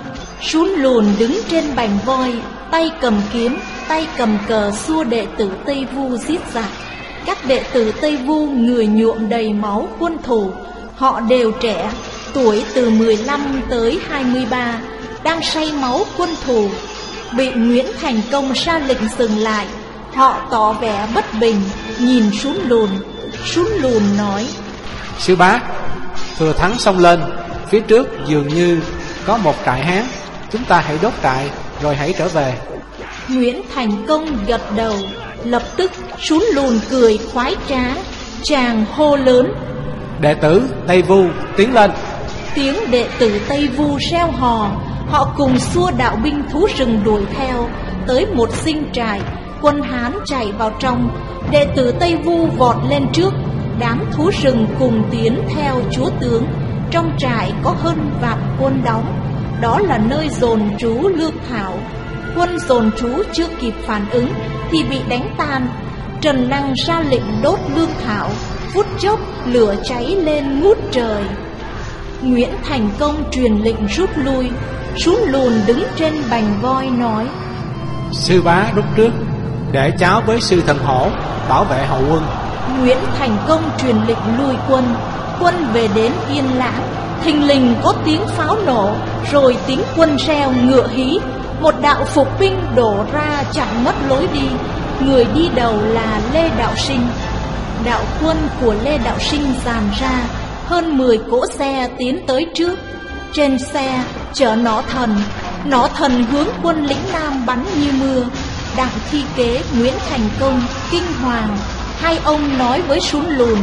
Sún Lùn đứng trên bành voi, tay cầm kiếm, tay cầm cờ xua đệ tử Tây Vu giết giặc. Các đệ tử Tây Vu người nhuộm đầy máu quân thù. Họ đều trẻ, tuổi từ mười lăm tới hai mươi ba, đang say máu quân thù. Bị Nguyễn Thành Công ra lệnh dừng lại, họ tỏ vẻ bất bình, nhìn Sún Lùn. Sún Lùn nói: Sư bá, thừa thắng xông lên, phía trước dường như có một trại Hán, chúng ta hãy đốt trại rồi hãy trở về. Nguyễn Thành Công gật đầu. Lập tức Sún Lùn cười khoái trá, chàng hô lớn: Đệ tử Tây Vu tiến lên. Tiếng đệ tử Tây Vu reo hò. Họ cùng xua đạo binh thú rừng đuổi theo. Tới một sinh trại, quân Hán chạy vào trong. Đệ tử Tây Vu vọt lên trước. Đám thú rừng cùng tiến theo chúa tướng. Trong trại có hơn vạn quân đóng. Đó là nơi dồn trú lương thảo. Quân dồn trú chưa kịp phản ứng thì bị đánh tan. Trần Năng ra lệnh đốt lương thảo. Phút chốc lửa cháy lên ngút trời. Nguyễn Thành Công truyền lệnh rút lui. Sún Lùn đứng trên bành voi nói: Sư bá rút trước, để cháu với sư thần hổ bảo vệ hậu quân. Nguyễn Thành Công truyền lệnh lui quân. Quân về đến Yên Lãng, thình lình có tiếng pháo nổ, rồi tiếng quân reo, ngựa hí. Một đạo phục binh đổ ra chặn mất lối đi. Người đi đầu là Lê Đạo Sinh. Đạo quân của Lê Đạo Sinh dàn ra, hơn mười cỗ xe tiến tới trước. Trên xe chở nỏ thần. Nỏ thần hướng quân lĩnh Nam bắn như mưa. Đặng Thi Kế, Nguyễn Thành Công kinh hoàng. Hai ông nói với Sún Lùn: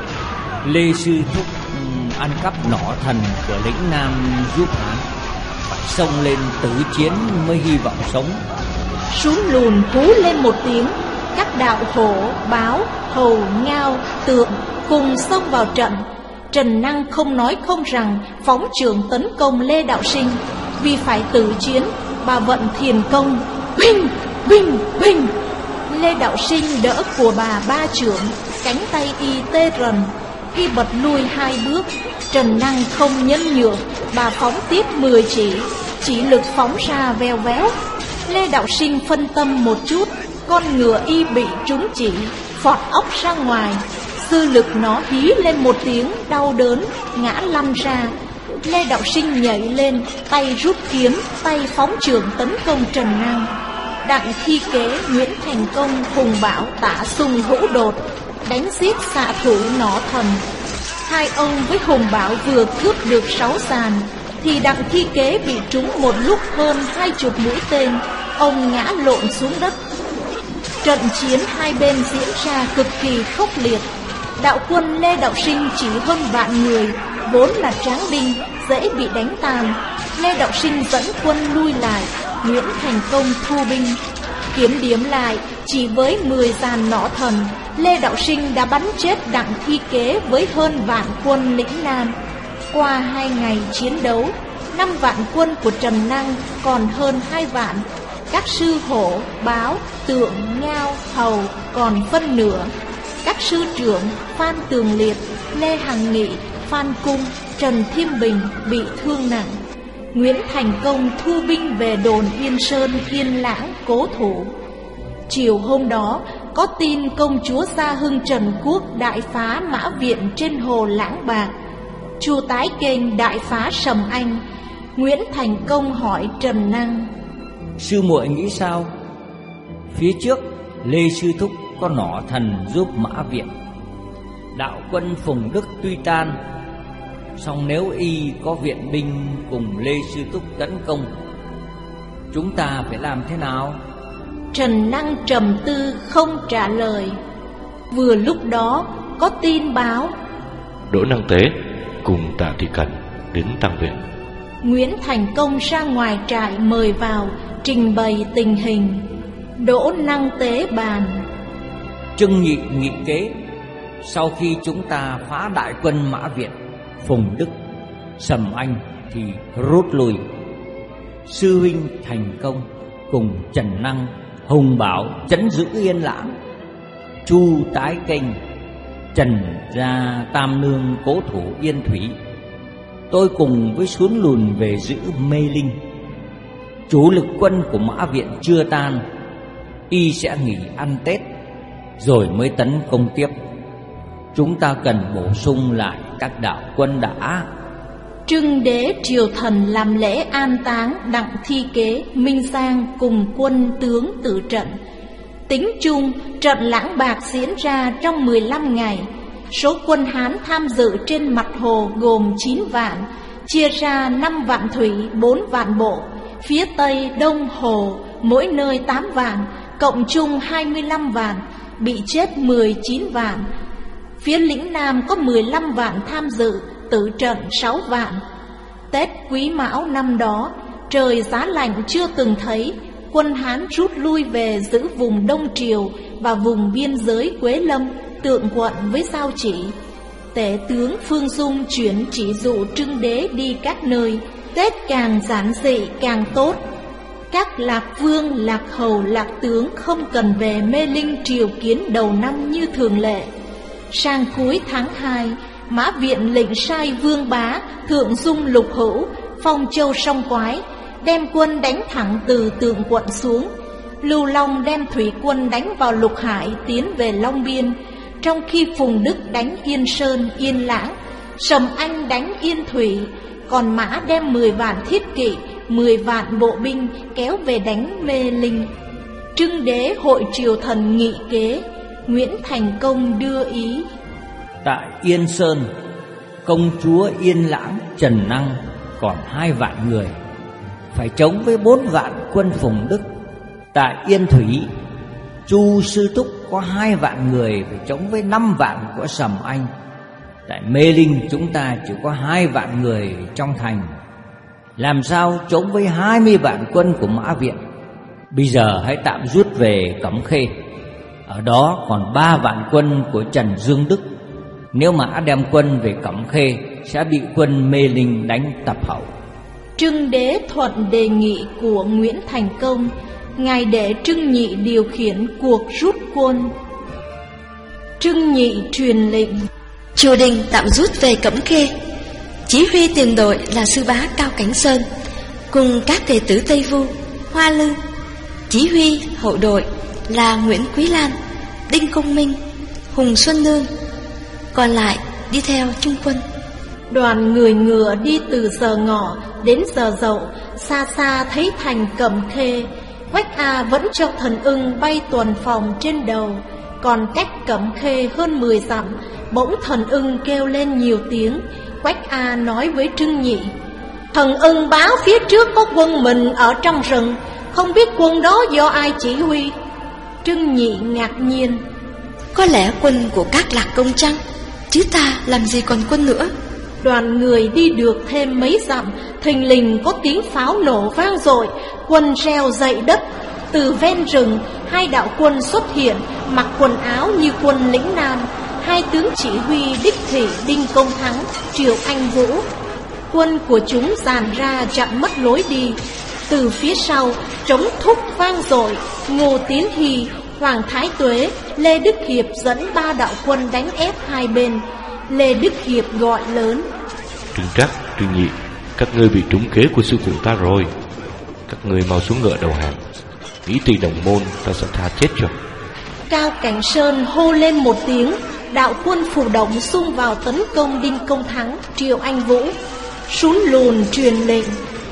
Lê Sư Thúc ăn cắp nỏ thần của lĩnh Nam giúp Hán, phải xông lên tử chiến mới hy vọng sống. Sún Lùn hú lên một tiếng, các đạo hổ, báo, hầu, ngao, tượng cùng xông vào trận. Trần Năng không nói không rằng phóng chưởng tấn công Lê Đạo Sinh. Vì phải tử chiến, bà vận thiền công, huỳnh, huỳnh, huỳnh. Lê Đạo Sinh đỡ của bà ba chưởng, cánh tay y tê rần. Y bật lui hai bước. Trần Năng không nhân nhượng, bà phóng tiếp mười chỉ, chỉ lực phóng ra veo véo. Lê Đạo Sinh phân tâm một chút, con ngựa y bị trúng chỉ, phọt óc ra ngoài. Sư lực nó hí lên một tiếng đau đớn, ngã lăn ra. Lê Đạo Sinh nhảy lên, tay rút kiếm, tay phóng chưởng tấn công Trần Năng. Đặng Thi Kế, Nguyễn Thành Công, Hùng Bảo, Tả Sung, Hữu Đột đánh giết xạ thủ nỏ thần. Hai ông với Hùng Bảo vừa cướp được sáu sàn, thì Đặng Thi Kế bị trúng một lúc hơn hai chục mũi tên, ông ngã lộn xuống đất. Trận chiến hai bên diễn ra cực kỳ khốc liệt. Đạo quân Lê Đạo Sinh chỉ hơn vạn người, vốn là tráng binh, dễ bị đánh tàn. Lê Đạo Sinh dẫn quân lui lại, Nguyễn Thành Công thu binh. Kiểm điểm lại, chỉ với mười dàn nỏ thần, Lê Đạo Sinh đã bắn chết Đặng Thi Kế với hơn vạn quân lĩnh Nam. Qua hai ngày chiến đấu, năm vạn quân của Trần Năng còn hơn hai vạn. Các sư hổ, báo, tượng, ngao, hầu còn phân nửa. Các sư trưởng Phan Tường Liệt, Lê Hằng Nghị, Phan Cung, Trần Thiêm Bình bị thương nặng. Nguyễn Thành Công thu binh về đồn Yên Sơn, Yên Lãng cố thủ. Chiều hôm đó, có tin công chúa Gia Hưng Trần Quốc đại phá Mã Viện trên hồ Lãng Bạc. Chu Tái Kênh đại phá Sầm Anh. Nguyễn Thành Công hỏi Trần Năng: Sư muội nghĩ sao? Phía trước Lê Sư Thúc có nỏ thần giúp Mã Viện, đạo quân Phùng Đức tuy tan, song nếu y có viện binh cùng Lê Sư Thúc tấn công, chúng ta phải làm thế nào? Trần Năng trầm tư không trả lời. Vừa lúc đó có tin báo: Đỗ Năng Tế cùng Tạ Thị Cẩn đến tăng viện. Nguyễn Thành Công ra ngoài trại mời vào, trình bày tình hình. Đỗ Năng Tế bàn: Trưng Nhị nghị kế, sau khi chúng ta phá đại quân Mã Viện, Phùng Đức, Sầm Anh thì rút lui. Sư huynh Thành Công cùng Trần Năng, Hùng Bảo trấn giữ Yên Lãng. Chu Tái Kênh, Trần Gia Tam Nương cố thủ Yên Thủy. Tôi cùng với Xuống Lùn về giữ Mê Linh. Chủ lực quân của Mã Viện chưa tan, y sẽ nghỉ ăn Tết rồi mới tấn công tiếp. Chúng ta cần bổ sung lại các đạo quân đã. Trưng Đế triều thần làm lễ an táng Đặng Thi Kế, Minh Giang cùng quân tướng tử trận. Tính chung, trận Lãng Bạc diễn ra trong mười lăm ngày. Số quân Hán tham dự trên mặt hồ gồm chín vạn, chia ra năm vạn thủy, bốn vạn bộ. Phía Tây Đông Hồ mỗi nơi tám vạn, cộng chung hai mươi lăm vạn, bị chết mười chín vạn. Phía lĩnh Nam có mười lăm vạn tham dự, tử trận sáu vạn. Tết Quý Mão năm đó, trời giá lạnh chưa từng thấy, quân Hán rút lui về giữ vùng Đông Triều và vùng biên giới Quế Lâm, Tượng Quận với Giao Chỉ. Tể tướng Phương Dung chuyển chỉ dụ Trưng Đế đi các nơi. Tết càng giản dị càng tốt. Các lạc vương, lạc hầu, lạc tướng không cần về Mê Linh triều kiến đầu năm như thường lệ. Sang cuối tháng hai, Mã Viện lệnh sai Vương Bá, Thượng Dung Lục Hữu, Phong Châu Song Quái đem quân đánh thẳng từ Tượng Quận xuống. Lưu Long đem thủy quân đánh vào Lục Hải, tiến về Long Biên, trong khi Phùng Đức đánh Yên Sơn, Yên Lãng, Sầm Anh đánh Yên Thủy. Còn Mã đem mười vạn thiết kỵ, mười vạn bộ binh kéo về đánh Mê Linh. Trưng Đế hội triều thần nghị kế, Nguyễn Thành Công đưa ý. Tại Yên Sơn, công chúa Yên Lãng Trần Năng còn hai vạn người, phải chống với bốn vạn quân Phùng Đức. Tại Yên Thủy, Chu Sư Túc có hai vạn người phải chống với năm vạn của Sầm Anh. Tại Mê Linh chúng ta chỉ có hai vạn người trong thành, làm sao chống với hai mươi vạn quân của Mã Viện? Bây giờ hãy tạm rút về Cẩm Khê, ở đó còn ba vạn quân của Trần Dương Đức. Nếu Mã đem quân về Cẩm Khê sẽ bị quân Mê Linh đánh tập hậu. Trưng Đế thuận đề nghị của Nguyễn Thành Công, ngài để Trưng Nhị điều khiển cuộc rút quân. Trưng Nhị truyền lệnh triều đình tạm rút về Cẩm Khê. Chỉ huy tiền đội là sư bá Cao Cảnh Sơn cùng các đệ tử Tây Vu, Hoa Lư. Chỉ huy hậu đội là Nguyễn Quý Lan, Đinh Công Minh, Hùng Xuân Nương. Còn lại đi theo trung quân. Đoàn người ngựa đi từ giờ ngọ đến giờ dậu, xa xa thấy thành Cẩm Khê. Quách A vẫn cho Thần Ưng bay tuần phòng trên đầu. Còn cách Cẩm Khê hơn mười dặm, bỗng Thần Ưng kêu lên nhiều tiếng. Quách A nói với Trưng Nhị: Thần Ưng báo phía trước có quân mình ở trong rừng, không biết quân đó do ai chỉ huy. Trưng Nhị ngạc nhiên: Có lẽ quân của các Lạc Công chăng? Chứ ta làm gì còn quân nữa. Đoàn người đi được thêm mấy dặm, thình lình có tiếng pháo nổ vang dội, quân reo dậy đất. Từ ven rừng, hai đạo quân xuất hiện, mặc quần áo như quân lĩnh Nam. Hai tướng chỉ huy đích thị Đinh Công Thắng, Triệu Anh Vũ. Quân của chúng dàn ra chặn mất lối đi. Từ phía sau, trống thúc vang dội, Ngô Tiến Hy, Hoàng Thái Tuế, Lê Đức Hiệp dẫn ba đạo quân đánh ép hai bên. Lê Đức Hiệp gọi lớn: Trương Trắc, Trương Nhị, các ngươi bị trúng kế của sư phụ ta rồi. Các ngươi mau xuống ngựa đầu hàng, nghĩ tùy đồng môn ta sẽ tha chết cho. Cao Cảnh Sơn hô lên một tiếng, đạo quân Phù Động xung vào tấn công Đinh Công Thắng, Triệu Anh Vũ. Sún Lùn truyền lệnh: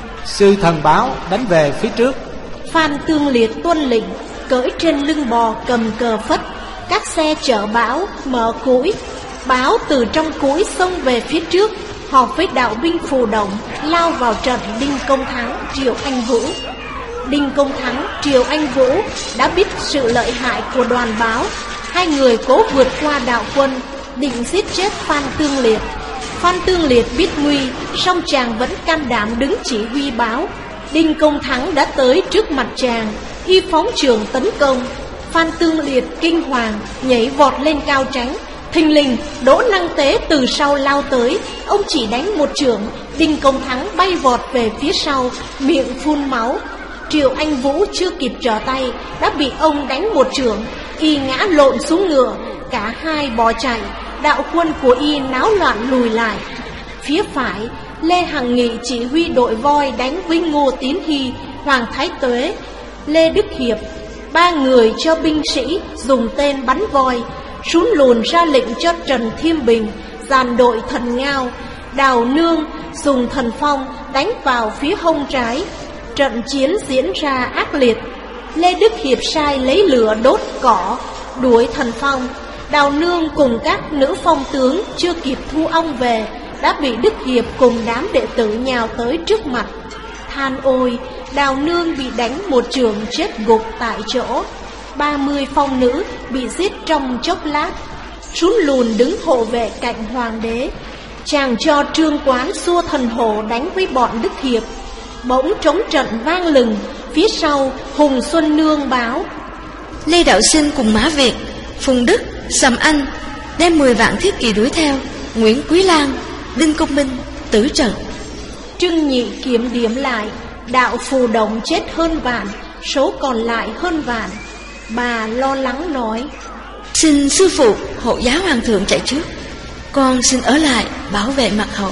Sư thần báo đánh về phía trước. Phan Tương Liệt tuân lệnh, cưỡi trên lưng bò cầm cờ phất. Các xe chở Báo mở cũi. Báo từ trong cũi xông về phía trước, họp với đạo binh Phù Động, lao vào trận Đinh Công Thắng, Triệu Anh Vũ. Đinh Công Thắng, Triệu Anh Vũ đã biết sự lợi hại của đoàn Báo. Hai người cố vượt qua đạo quân, định giết chết Phan Tương Liệt. Phan Tương Liệt biết nguy, song chàng vẫn can đảm đứng chỉ huy Báo. Đinh Công Thắng đã tới trước mặt chàng, y phóng trường tấn công. Phan Tương Liệt kinh hoàng, nhảy vọt lên cao tránh. Thình lình, Đỗ Năng Tế từ sau lao tới, ông chỉ đánh một chưởng. Đinh Công Thắng bay vọt về phía sau, miệng phun máu. Triệu Anh Vũ chưa kịp trở tay, đã bị ông đánh một chưởng, y ngã lộn xuống ngựa. Cả hai bỏ chạy, đạo quân của y náo loạn lùi lại. Phía phải, Lê Hằng Nghị chỉ huy đội voi đánh với Ngô Tiến Hy, Hoàng Thái Tuế, Lê Đức Hiệp. Ba người cho binh sĩ dùng tên bắn voi. Sún Lùn ra lệnh cho Trần Thiêm Bình dàn đội Thần Ngao, Đào Nương dùng thần phong đánh vào phía hông trái. Trận chiến diễn ra ác liệt. Lê Đức Hiệp sai lấy lửa đốt cỏ, đuổi thần phong. Đào Nương cùng các nữ phong tướng chưa kịp thu ong về, đã bị Đức Hiệp cùng đám đệ tử nhào tới trước mặt. Than ôi, Đào Nương bị đánh một chưởng chết gục tại chỗ. Ba mươi phong nữ bị giết trong chốc lát. Sún Lùn đứng hộ vệ cạnh hoàng đế. Chàng cho Trương Quán xua thần hổ đánh với bọn Đức Hiệp. Bỗng trống trận vang lừng, phía sau Hùng Xuân Nương báo: Lê Đạo Sinh cùng Mã Việt, Phùng Đức, Sầm Anh đem mười vạn thiết kỵ đuổi theo. Nguyễn Quý Lan, Đinh Công Minh tử trận. Trưng Nhị kiểm điểm lại, đạo Phù Động chết hơn vạn, số còn lại hơn vạn. Bà lo lắng nói: Xin sư phụ hộ giá hoàng thượng chạy trước, con xin ở lại bảo vệ mặt hậu.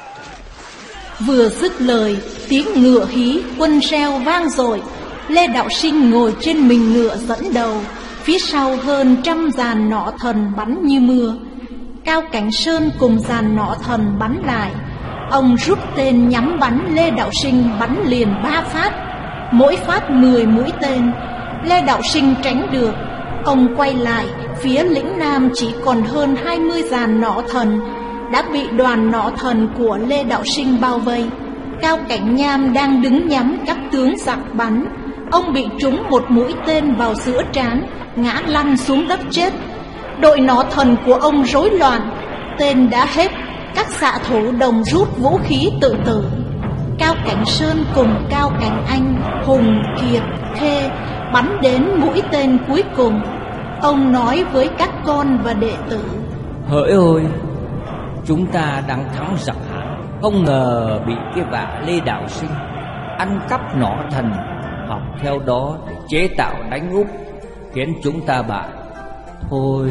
Vừa dứt lời, tiếng ngựa hí quân reo vang dội. Lê Đạo Sinh ngồi trên mình ngựa dẫn đầu, phía sau hơn trăm dàn nỏ thần bắn như mưa. Cao Cảnh Sơn cùng dàn nỏ thần bắn lại. Ông rút tên nhắm bắn Lê Đạo Sinh, bắn liền ba phát, mỗi phát mười mũi tên. Lê Đạo Sinh tránh được. Ông quay lại, phía lĩnh Nam chỉ còn hơn hai mươi dàn nỏ thần, đã bị đoàn nỏ thần của Lê Đạo Sinh bao vây. Cao Cảnh Nham đang đứng nhắm các tướng giặc bắn. Ông bị trúng một mũi tên vào giữa trán, ngã lăn xuống đất chết. Đội nỏ thần của ông rối loạn, tên đã hết, các xạ thủ đồng rút vũ khí tự tử. Cao Cảnh Sơn cùng Cao Cảnh Anh, Hùng, Kiệt, Khê bắn đến mũi tên cuối cùng. Ông nói với các con và đệ tử: Hỡi ôi, chúng ta đang thắng giặc Hán, không ngờ bị cái vạ Lê Đạo Sinh ăn cắp nỏ thần, học theo đó để chế tạo đánh úp, khiến chúng ta bại. Thôi.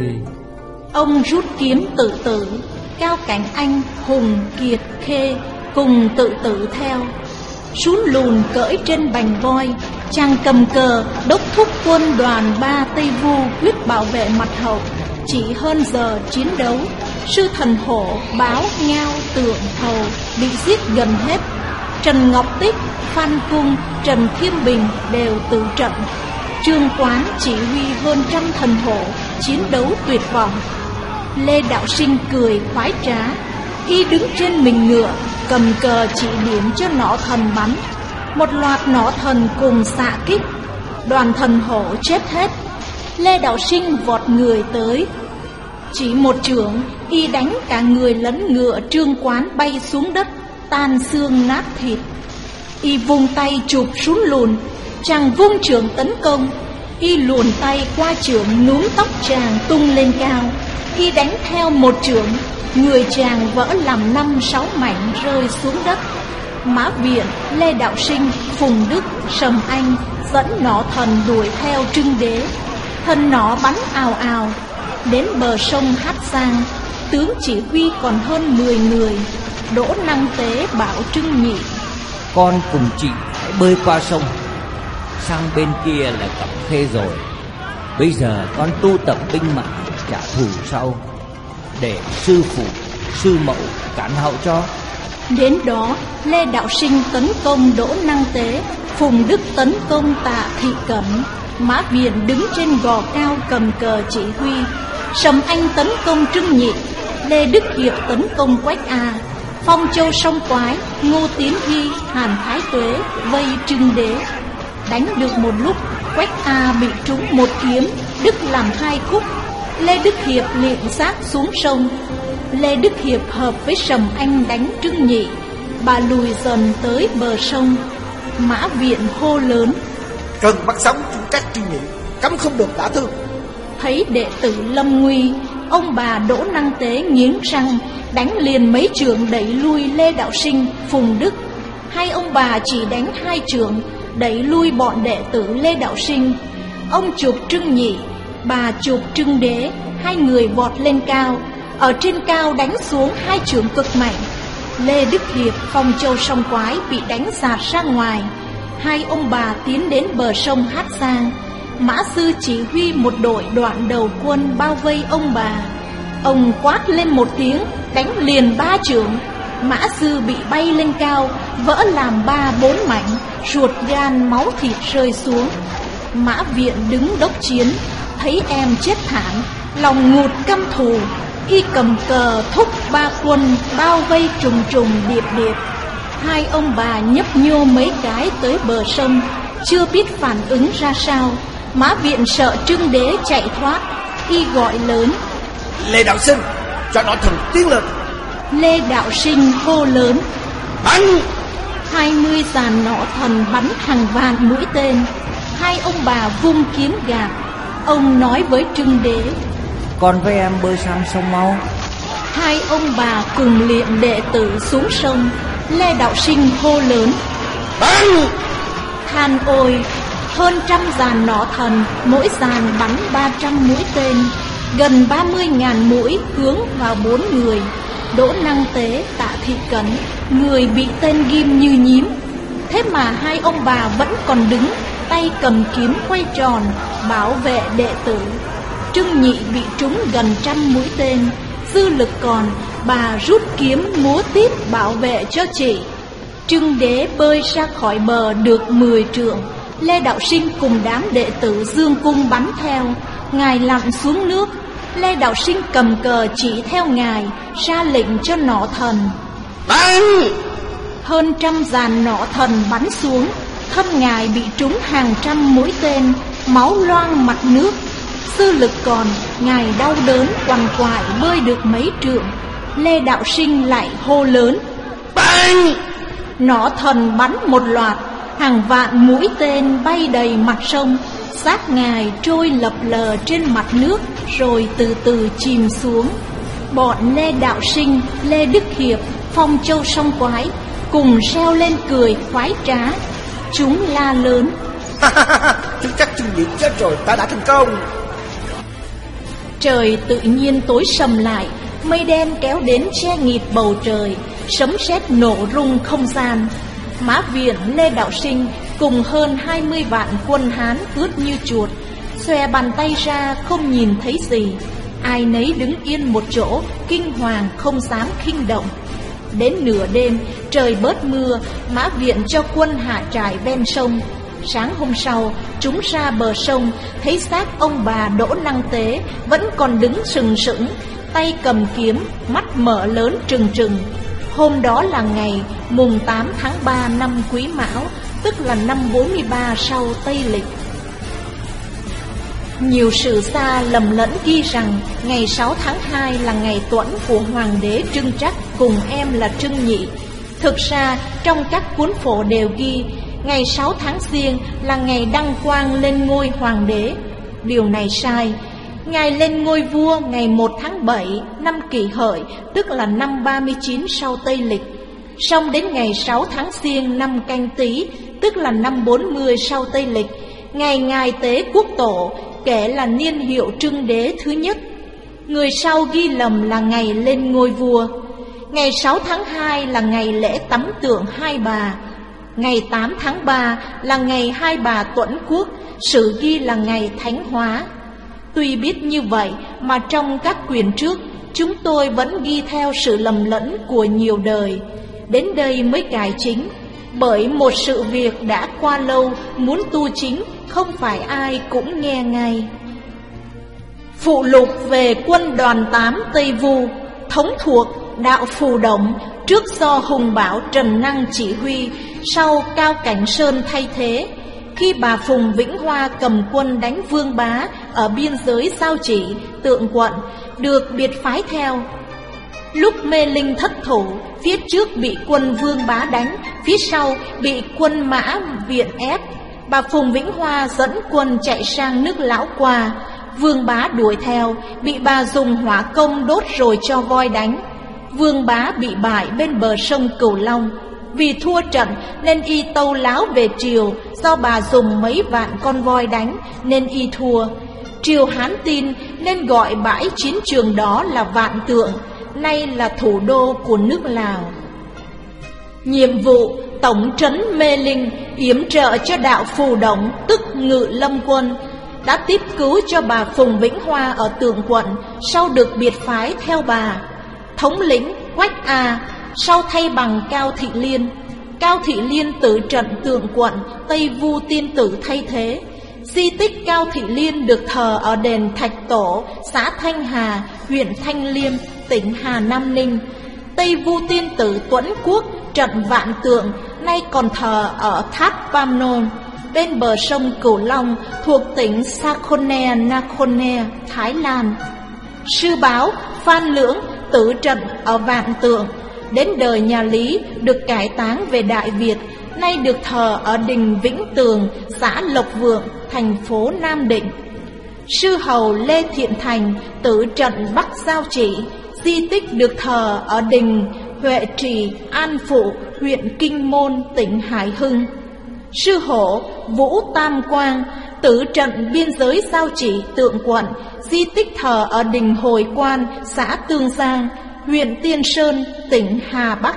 Ông rút kiếm tự tử. Cao Cảnh Anh, Hùng, Kiệt, Khê cùng tự tử theo. Sún Lùn cưỡi trên bành voi, chàng cầm cờ đốc thúc quân đoàn ba Tây Vu quyết bảo vệ mặt hậu. Chỉ hơn giờ chiến đấu, Sư Thần Hổ, Báo, Ngao, Tượng, Hầu bị giết gần hết. Trần Ngọc Tích, Phan Cung, Trần Thiêm Bình đều tử trận. Trương Quán chỉ huy hơn trăm thần hổ chiến đấu tuyệt vọng. Lê Đạo Sinh cười khoái trá, y đứng trên mình ngựa, cầm cờ chỉ điểm cho nỏ thần bắn. Một loạt nỏ thần cùng xạ kích, đoàn thần hổ chết hết. Lê Đạo Sinh vọt người tới, chỉ một chưởng, y đánh cả người lẫn ngựa Trương Quán bay xuống đất, tan xương nát thịt. Y vung tay chụp Sún Lùn, chàng vung chưởng tấn công. Y luồn tay qua chưởng núm tóc chàng tung lên cao. Y đánh theo một chưởng, người chàng vỡ làm năm sáu mảnh rơi xuống đất. Mã Viện, Lê Đạo Sinh, Phùng Đức, Sầm Anh dẫn nỏ thần đuổi theo Trưng Đế. Thần nỏ bắn ào ào đến bờ sông Hát Giang. Tướng chỉ huy còn hơn mười người. Đỗ Năng Tế bảo Trưng Nhị: Con cùng chị hãy bơi qua sông, sang bên kia là Cẩm Khê rồi. Bây giờ con tu tập binh mã trả thù sau, để sư phụ, sư mẫu cản hậu cho. Đến đó, Lê Đạo Sinh tấn công Đỗ Năng Tế, Phùng Đức tấn công Tạ Thị Cẩm. Mã Viện đứng trên gò cao cầm cờ chỉ huy. Sầm Anh tấn công Trưng Nhị, Lê Đức Hiệp tấn công Quách A. Phong Châu Sông Quái, Ngô Tiến Hy, Hàn Thái Tuế vây Trưng Đế. Đánh được một lúc, Quách A bị trúng một kiếm, đứt làm hai khúc. Lê Đức Hiệp liệng xác xuống sông. Lê Đức Hiệp hợp với Sầm Anh đánh Trưng Nhị. Bà lùi dần tới bờ sông. Mã Viện hô lớn: Cần bắt sống chúng trách Trưng Nhị, cấm không được đả thương. Thấy đệ tử lâm nguy, ông bà Đỗ Năng Tế nghiến răng, đánh liền mấy chưởng đẩy lui Lê Đạo Sinh, Phùng Đức. Hai ông bà chỉ đánh hai chưởng đẩy lui bọn đệ tử Lê Đạo Sinh. Ông chụp Trưng Nhị, bà chụp Trưng Đế. Hai người vọt lên cao, ở trên cao đánh xuống hai chưởng cực mạnh. Lê Đức Hiệp, Phong Châu Sông Quái bị đánh dạt ra ngoài. Hai ông bà tiến đến bờ sông Hát Giang. Mã Sư chỉ huy một đội đoạn đầu quân bao vây ông bà. Ông quát lên một tiếng, đánh liền ba chưởng. Mã Sư bị bay lên cao, vỡ làm ba bốn mảnh, ruột gan máu thịt rơi xuống. Mã Viện đứng đốc chiến, thấy em chết thảm, lòng ngụt căm thù. Y cầm cờ thúc ba quân bao vây trùng trùng điệp điệp. Hai ông bà nhấp nhô mấy cái tới bờ sông, chưa biết phản ứng ra sao. Mã Viện sợ Trưng Đế chạy thoát, y gọi lớn: Lê Đạo Sinh, cho nó thần tiến lên. Lê Đạo Sinh hô lớn: Bắn! Hai mươi dàn nỏ thần bắn hàng vạn mũi tên. Hai ông bà vung kiếm gạt. Ông nói với Trưng Đế: Con với em bơi sang sông mau. Hai ông bà cùng liệm đệ tử xuống sông. Lê Đạo Sinh hô lớn: Bắn! Than ôi, hơn trăm dàn nỏ thần, mỗi dàn bắn ba trăm mũi tên, gần ba mươi ngàn mũi hướng vào bốn người. Đỗ Năng Tế, Tạ Thị Cẩn, người bị tên ghim như nhím. Thế mà hai ông bà vẫn còn đứng, tay cầm kiếm quay tròn, bảo vệ đệ tử. Trưng Nhị bị trúng gần trăm mũi tên, dư lực còn, bà rút kiếm múa tiếp bảo vệ cho chị. Trưng Đế bơi ra khỏi bờ được mười trượng. Lê Đạo Sinh cùng đám đệ tử dương cung bắn theo. Ngài lặn xuống nước. Lê Đạo Sinh cầm cờ chỉ theo ngài, ra lệnh cho nỏ thần: Bắn! Hơn trăm dàn nỏ thần bắn xuống. thân ngài bị trúng hàng trăm mũi tên, máu loang mặt nước. Sư lực còn, ngài đau đớn quằn quại bơi được mấy trượng. Lê Đạo Sinh lại hô lớn: "Bắn!" Nỏ thần bắn một loạt, hàng vạn mũi tên bay đầy mặt sông. Xác ngài trôi lập lờ trên mặt nước, rồi từ từ chìm xuống. Bọn Lê Đạo Sinh, Lê Đức Hiệp, Phong Châu Song Quái cùng reo lên cười khoái trá. Chúng la lớn: "Chúng chắc Trương Nhị chết rồi, ta đã thành công." Trời tự nhiên tối sầm lại, mây đen kéo đến che nghịt bầu trời, sấm sét nổ rung không gian. Mã Viện, Lê Đạo Sinh cùng hơn hai mươi vạn quân Hán cướp như chuột, xòe bàn tay ra không nhìn thấy gì. Ai nấy đứng yên một chỗ, kinh hoàng không dám khinh động. Đến nửa đêm, trời bớt mưa, Mã Viện cho quân hạ trại ven sông. Sáng hôm sau, chúng ra bờ sông, thấy xác ông bà Đỗ Năng Tế vẫn còn đứng sừng sững, tay cầm kiếm, mắt mở lớn trừng trừng. Hôm đó là ngày mùng tám tháng ba năm Quý Mão, tức là năm bốn mươi ba sau Tây Lịch. Nhiều sử gia lầm lẫn ghi rằng ngày sáu tháng hai là ngày tuẫn của Hoàng đế Trưng Trắc cùng em là Trưng Nhị. Thực ra trong các cuốn phổ đều ghi ngày sáu tháng Giêng là ngày đăng quang lên ngôi Hoàng đế. Điều này sai. Ngài lên ngôi vua ngày một tháng bảy năm Kỷ Hợi, tức là năm ba mươi chín sau Tây Lịch. Xong đến ngày sáu tháng Giêng năm Canh Tý, tức là năm bốn mươi sau Tây Lịch, ngày ngài tế quốc tổ, kể là niên hiệu Trưng đế thứ nhất. Người sau ghi lầm là ngày lên ngôi vua. Ngày sáu tháng hai là ngày lễ tắm tượng Hai Bà. Ngày tám tháng ba là ngày Hai Bà Tuẫn Quốc, sử ghi là ngày thánh hóa. Tuy biết như vậy mà trong các quyển trước, chúng tôi vẫn ghi theo sự lầm lẫn của nhiều đời. Đến đây mới cải chính, bởi một sự việc đã qua lâu, muốn tu chính không phải ai cũng nghe ngay. Phụ lục về quân đoàn tám Tây Vu, thống thuộc đạo Phù Động, trước do Hùng Bảo Trần Năng chỉ huy, sau Cao Cảnh Sơn thay thế. Khi bà Phùng Vĩnh Hoa cầm quân đánh Vương Bá ở biên giới Giao Chỉ, Tượng Quận, được biệt phái theo. Lúc Mê Linh thất thủ, phía trước bị quân Vương Bá đánh, phía sau bị quân Mã Viện ép. Bà Phùng Vĩnh Hoa dẫn quân chạy sang nước Lão Qua. Vương Bá đuổi theo, bị bà dùng hỏa công đốt rồi cho voi đánh. Vương Bá bị bại bên bờ sông Cửu Long. Vì thua trận nên y tâu láo về triều, do bà dùng mấy vạn con voi đánh nên y thua. Triều Hán tin nên gọi bãi chiến trường đó là Vạn Tượng, nay là thủ đô của nước Lào. Nhiệm vụ tổng trấn Mê Linh, yểm trợ cho đạo Phù Động, tức Ngự Lâm quân, đã tiếp cứu cho bà Phùng Vĩnh Hoa ở Tượng Quận, sau được biệt phái theo bà. Thống lĩnh Quách A sau thay bằng Cao Thị Liên. Cao Thị Liên tử trận Tượng Quận, Tây Vu Tiên Tử thay thế. Di tích Cao Thị Liên được thờ ở đền Thạch Tổ, xã Thanh Hà, huyện Thanh Liêm, tỉnh Hà Nam Ninh. Tây Vu Tiên Tử Tuẫn Quốc, trận Vạn Tượng, nay còn thờ ở tháp Pamnon, bên bờ sông Cửu Long, thuộc tỉnh Sakhone Nakhone, Thái Lan. Sư báo Phan Lưỡng tử trận ở Vạn Tượng, đến đời nhà Lý được cải táng về Đại Việt, nay được thờ ở đình Vĩnh Tường, xã Lộc Vượng, thành phố Nam Định. Sư hầu Lê Thiện Thành tử trận Bắc Giao Chỉ, di tích được thờ ở đình Huệ Trì, An Phụ, huyện Kinh Môn, tỉnh Hải Hưng. Sư hổ Vũ Tam Quang tử trận biên giới Giao Chỉ, Tượng Quận, di tích thờ ở đình Hồi Quan, xã Tương Giang, huyện Tiên Sơn, tỉnh Hà Bắc.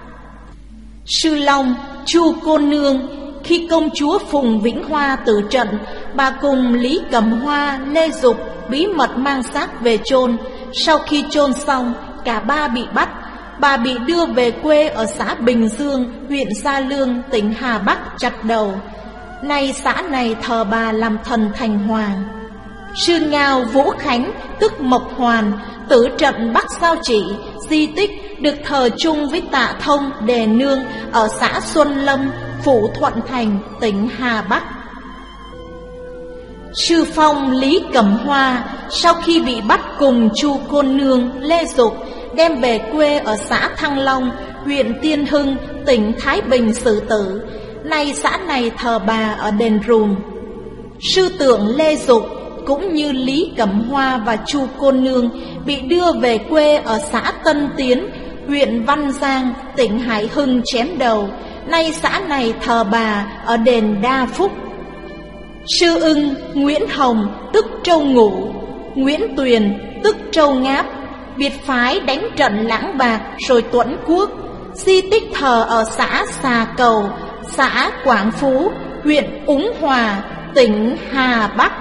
Sư Long Chu Cô Nương, khi công chúa Phùng Vĩnh Hoa tử trận, bà cùng Lý Cẩm Hoa, Lê Dục bí mật mang xác về chôn. Sau khi chôn xong, cả ba bị bắt. Bà bị đưa về quê ở xã Bình Dương, huyện Gia Lương, tỉnh Hà Bắc chặt đầu. Nay xã này thờ bà làm thần thành hoàng. Sư Ngao Vũ Khánh, tức Mộc Hoàn, tử trận Bắc Giao Chỉ, di tích được thờ chung với Tạ Thông, Đề Nương ở xã Xuân Lâm, phủ Thuận Thành, tỉnh Hà Bắc. Sư Phong Lý Cẩm Hoa sau khi bị bắt cùng Chu Côn Nương, Lê Dục đem về quê ở xã Thăng Long, huyện Tiên Hưng, tỉnh Thái Bình xử tử. Nay xã này thờ bà ở đền Rùm. Sư tượng Lê Dục cũng như Lý Cẩm Hoa và Chu Côn Nương bị đưa về quê ở xã Tân Tiến, huyện Văn Giang, tỉnh Hải Hưng chém đầu. Nay xã này thờ bà ở đền Đa Phúc. Sư Ưng Nguyễn Hồng tức Trâu Ngũ, Nguyễn Tuyền tức Trâu Ngáp, biệt phái đánh trận Lãng Bạc rồi Tuẫn Quốc. Di tích thờ ở xã Xà Cầu, xã Quảng Phú, huyện Úng Hòa, tỉnh Hà Bắc.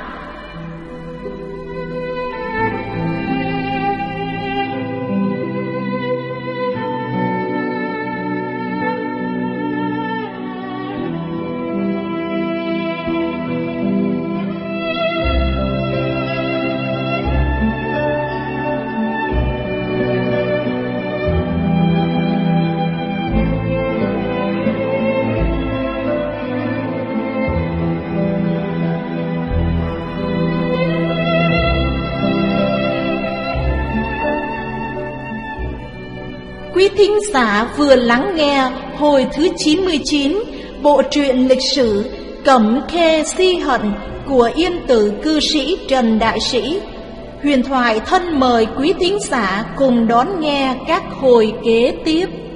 Quý thính giả vừa lắng nghe hồi thứ chín mươi chín bộ truyện lịch sử Cẩm Khê Si Hận của Yên Tử cư sĩ Trần Đại Sĩ. Huyền Thoại thân mời quý thính giả cùng đón nghe các hồi kế tiếp.